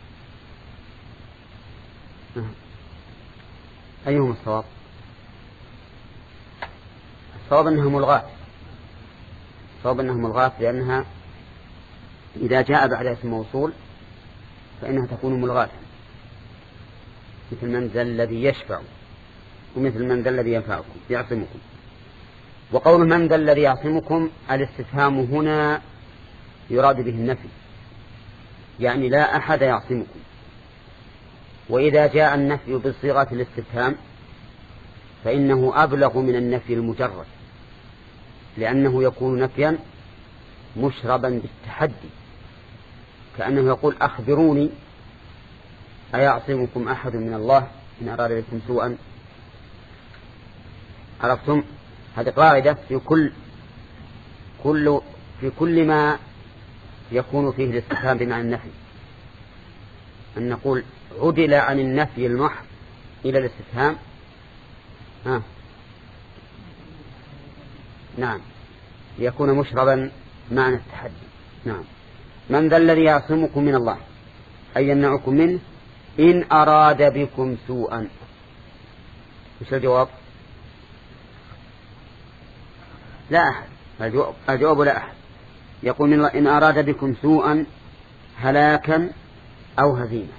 أيهما الصواب؟ الصواب أنها ملغاة، صواب أنها ملغاة لأنها إذا جاء بعد اسم موصول فإنها تكون ملغاة، مثل من ذا الذي يشفع، ومثل من ذا الذي ينفعكم يعصمكم. وقول من ذا الذي يعصمكم الاستفهام هنا يراد به النفي، يعني لا أحد يعصمكم. وإذا جاء النفي بصيغة الاستفهام فإنه أبلغ من النفي المجرد، لأنه يكون نفيا مشربا بالتحدي، كأنه يقول أخبروني أيعصمكم أحد من الله إن أراد بكم سوءا. عرفتم؟ هذه قاعدة في كل كل في كل ما يكون فيه الاستفهام بمعنى النفي، أن نقول عدل عن النفي المحض إلى الاستفهام. ها. نعم، يكون مشربا معنى التحدي. نعم. من ذا الذي يعصمكم من الله أي يمنعكم منه إن أراد بكم سوءا. وش الجواب؟ لا أحد. الجواب, الجواب لا أحد. يقول من الله إن أراد بكم سوءا هلاكا أو هزيمة.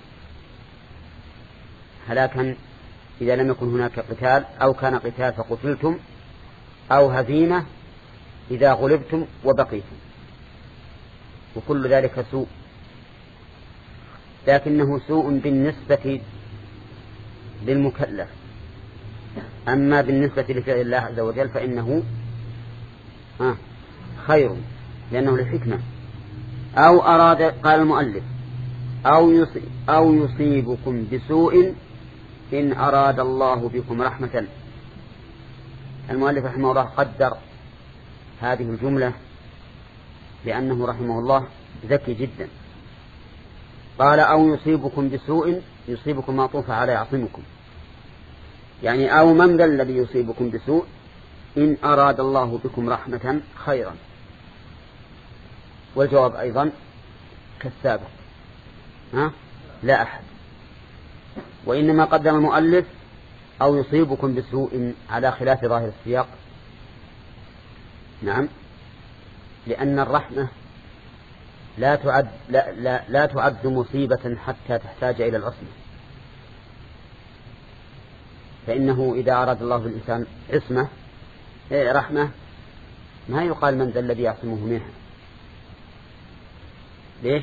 هلاكا إذا لم يكن هناك قتال أو كان قتال فقتلتم، أو هزيمة إذا غلبتم وبقيتم، وكل ذلك سوء، لكنه سوء بالنسبة للمكلف. أما بالنسبة لفعل الله عز وجل فإنه خير لأنه للحكمة. أو أراد، قال المؤلف أو يصيب أو يصيبكم بسوء إن أراد الله بكم رحمة. المؤلف رحمه الله قدر هذه الجملة لأنه رحمه الله ذكي جدا. قال أو يصيبكم بسوء، يصيبكم معطوفة على يعصمكم، يعني أو من ذا الذي يصيبكم بسوء إن أراد الله بكم رحمة خيرا. والجواب أيضا كالسابق، ها؟ لا أحد. وإنما قدم المؤلف أو يصيبكم بسوء على خلاف ظاهر السياق. نعم، لأن الرحمة لا تعد لا, لا, لا تعد مصيبة حتى تحتاج إلى العصمة، فإنه إذا أراد الله بالإنسان عصمة رحمة ما يقال من ذا الذي يعصمه منها. ليش؟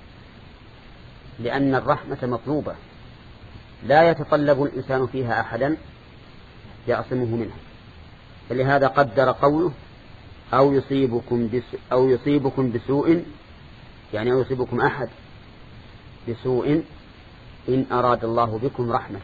لأن الرحمة مطلوبة لا يتطلب الإنسان فيها أحدا يعصمه منها، فلهذا قدر قوله أو يصيبكم بسوء أو يصيبكم بسوء، يعني أو يصيبكم أحد بسوء إن أراد الله بكم رحمة.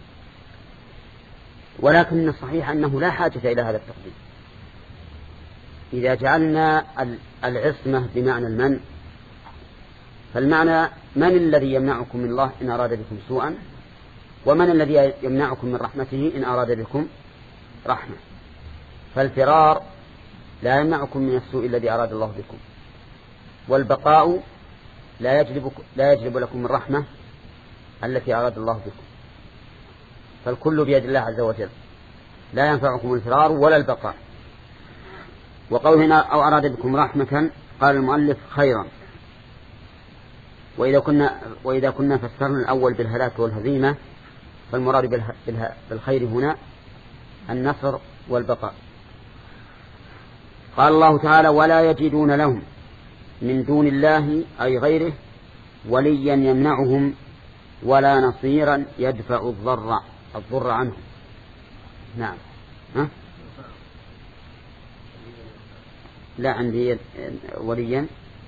ولكن الصحيح أنه لا حاجة إلى هذا التقدير. إذا جعلنا العصمة بمعنى المن، فالمعنى من الذي يمنعكم من الله إن أراد بكم سوءا، ومن الذي يمنعكم من رحمته إن أراد بكم رحمة. فالفرار لا يمنعكم من السوء الذي أراد الله بكم، والبقاء لا يجلب, لا يجلب لكم الرحمة التي أراد الله بكم. فالكل بيد الله عز وجل، لا ينفعكم الفرار ولا البقاء. وقول هنا أو أراد بكم رحمة قال المؤلف خيرا. وإذا كنا, وإذا كنا فسرنا الأول بالهلاك والهزيمة فالمراد بالخير هنا النصر والبقاء. قال الله تعالى ولا يجدون لهم من دون الله أي غيره وليا يمنعهم ولا نصيرا يدفع الضر الضر عنهم. نعم. ها؟ لا عندي وليا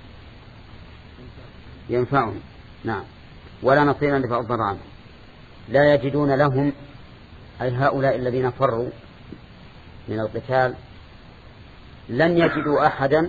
ينفعهم. نعم. ولا نصيرا يدفع الضر عنهم. لا يجدون لهم أي هؤلاء الذين فروا من القتال لن يجدوا أحدا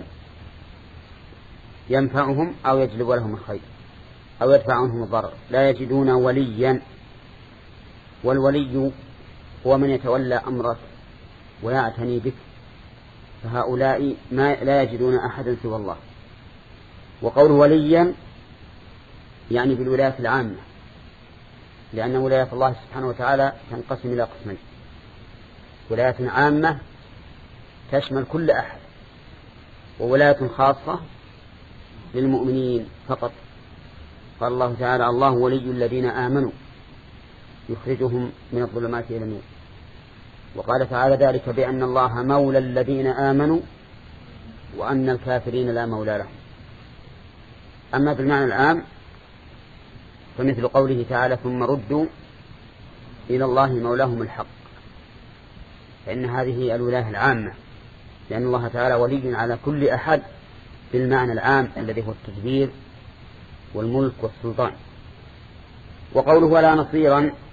ينفعهم أو يجلب لهم الخير أو يدفع عنهم الضرر. لا يجدون وليا، والولي هو من يتولى أمرك ويعتني بك، فهؤلاء ما لا يجدون أحدا سوى الله. وقول وليا يعني بالولاية العامة، لأن ولاية الله سبحانه وتعالى تنقسم إلى قسمين: ولاية عامة تشمل كل أحد وولاية خاصة للمؤمنين فقط. قال الله تعالى الله ولي الذين آمنوا يخرجهم من الظلمات إلى النور. وقال تعالى ذلك بأن الله مولى الذين آمنوا وأن الكافرين لا مولى لهم. أما بالمعنى العام فمثل قوله تعالى ثم ردوا إلى الله مولاهم الحق، فإن هذه الولاية العامة، لأن الله تعالى ولي على كل أحد بالمعنى العام الذي هو التدبير والملك والسلطان. وقوله ولا نصيرا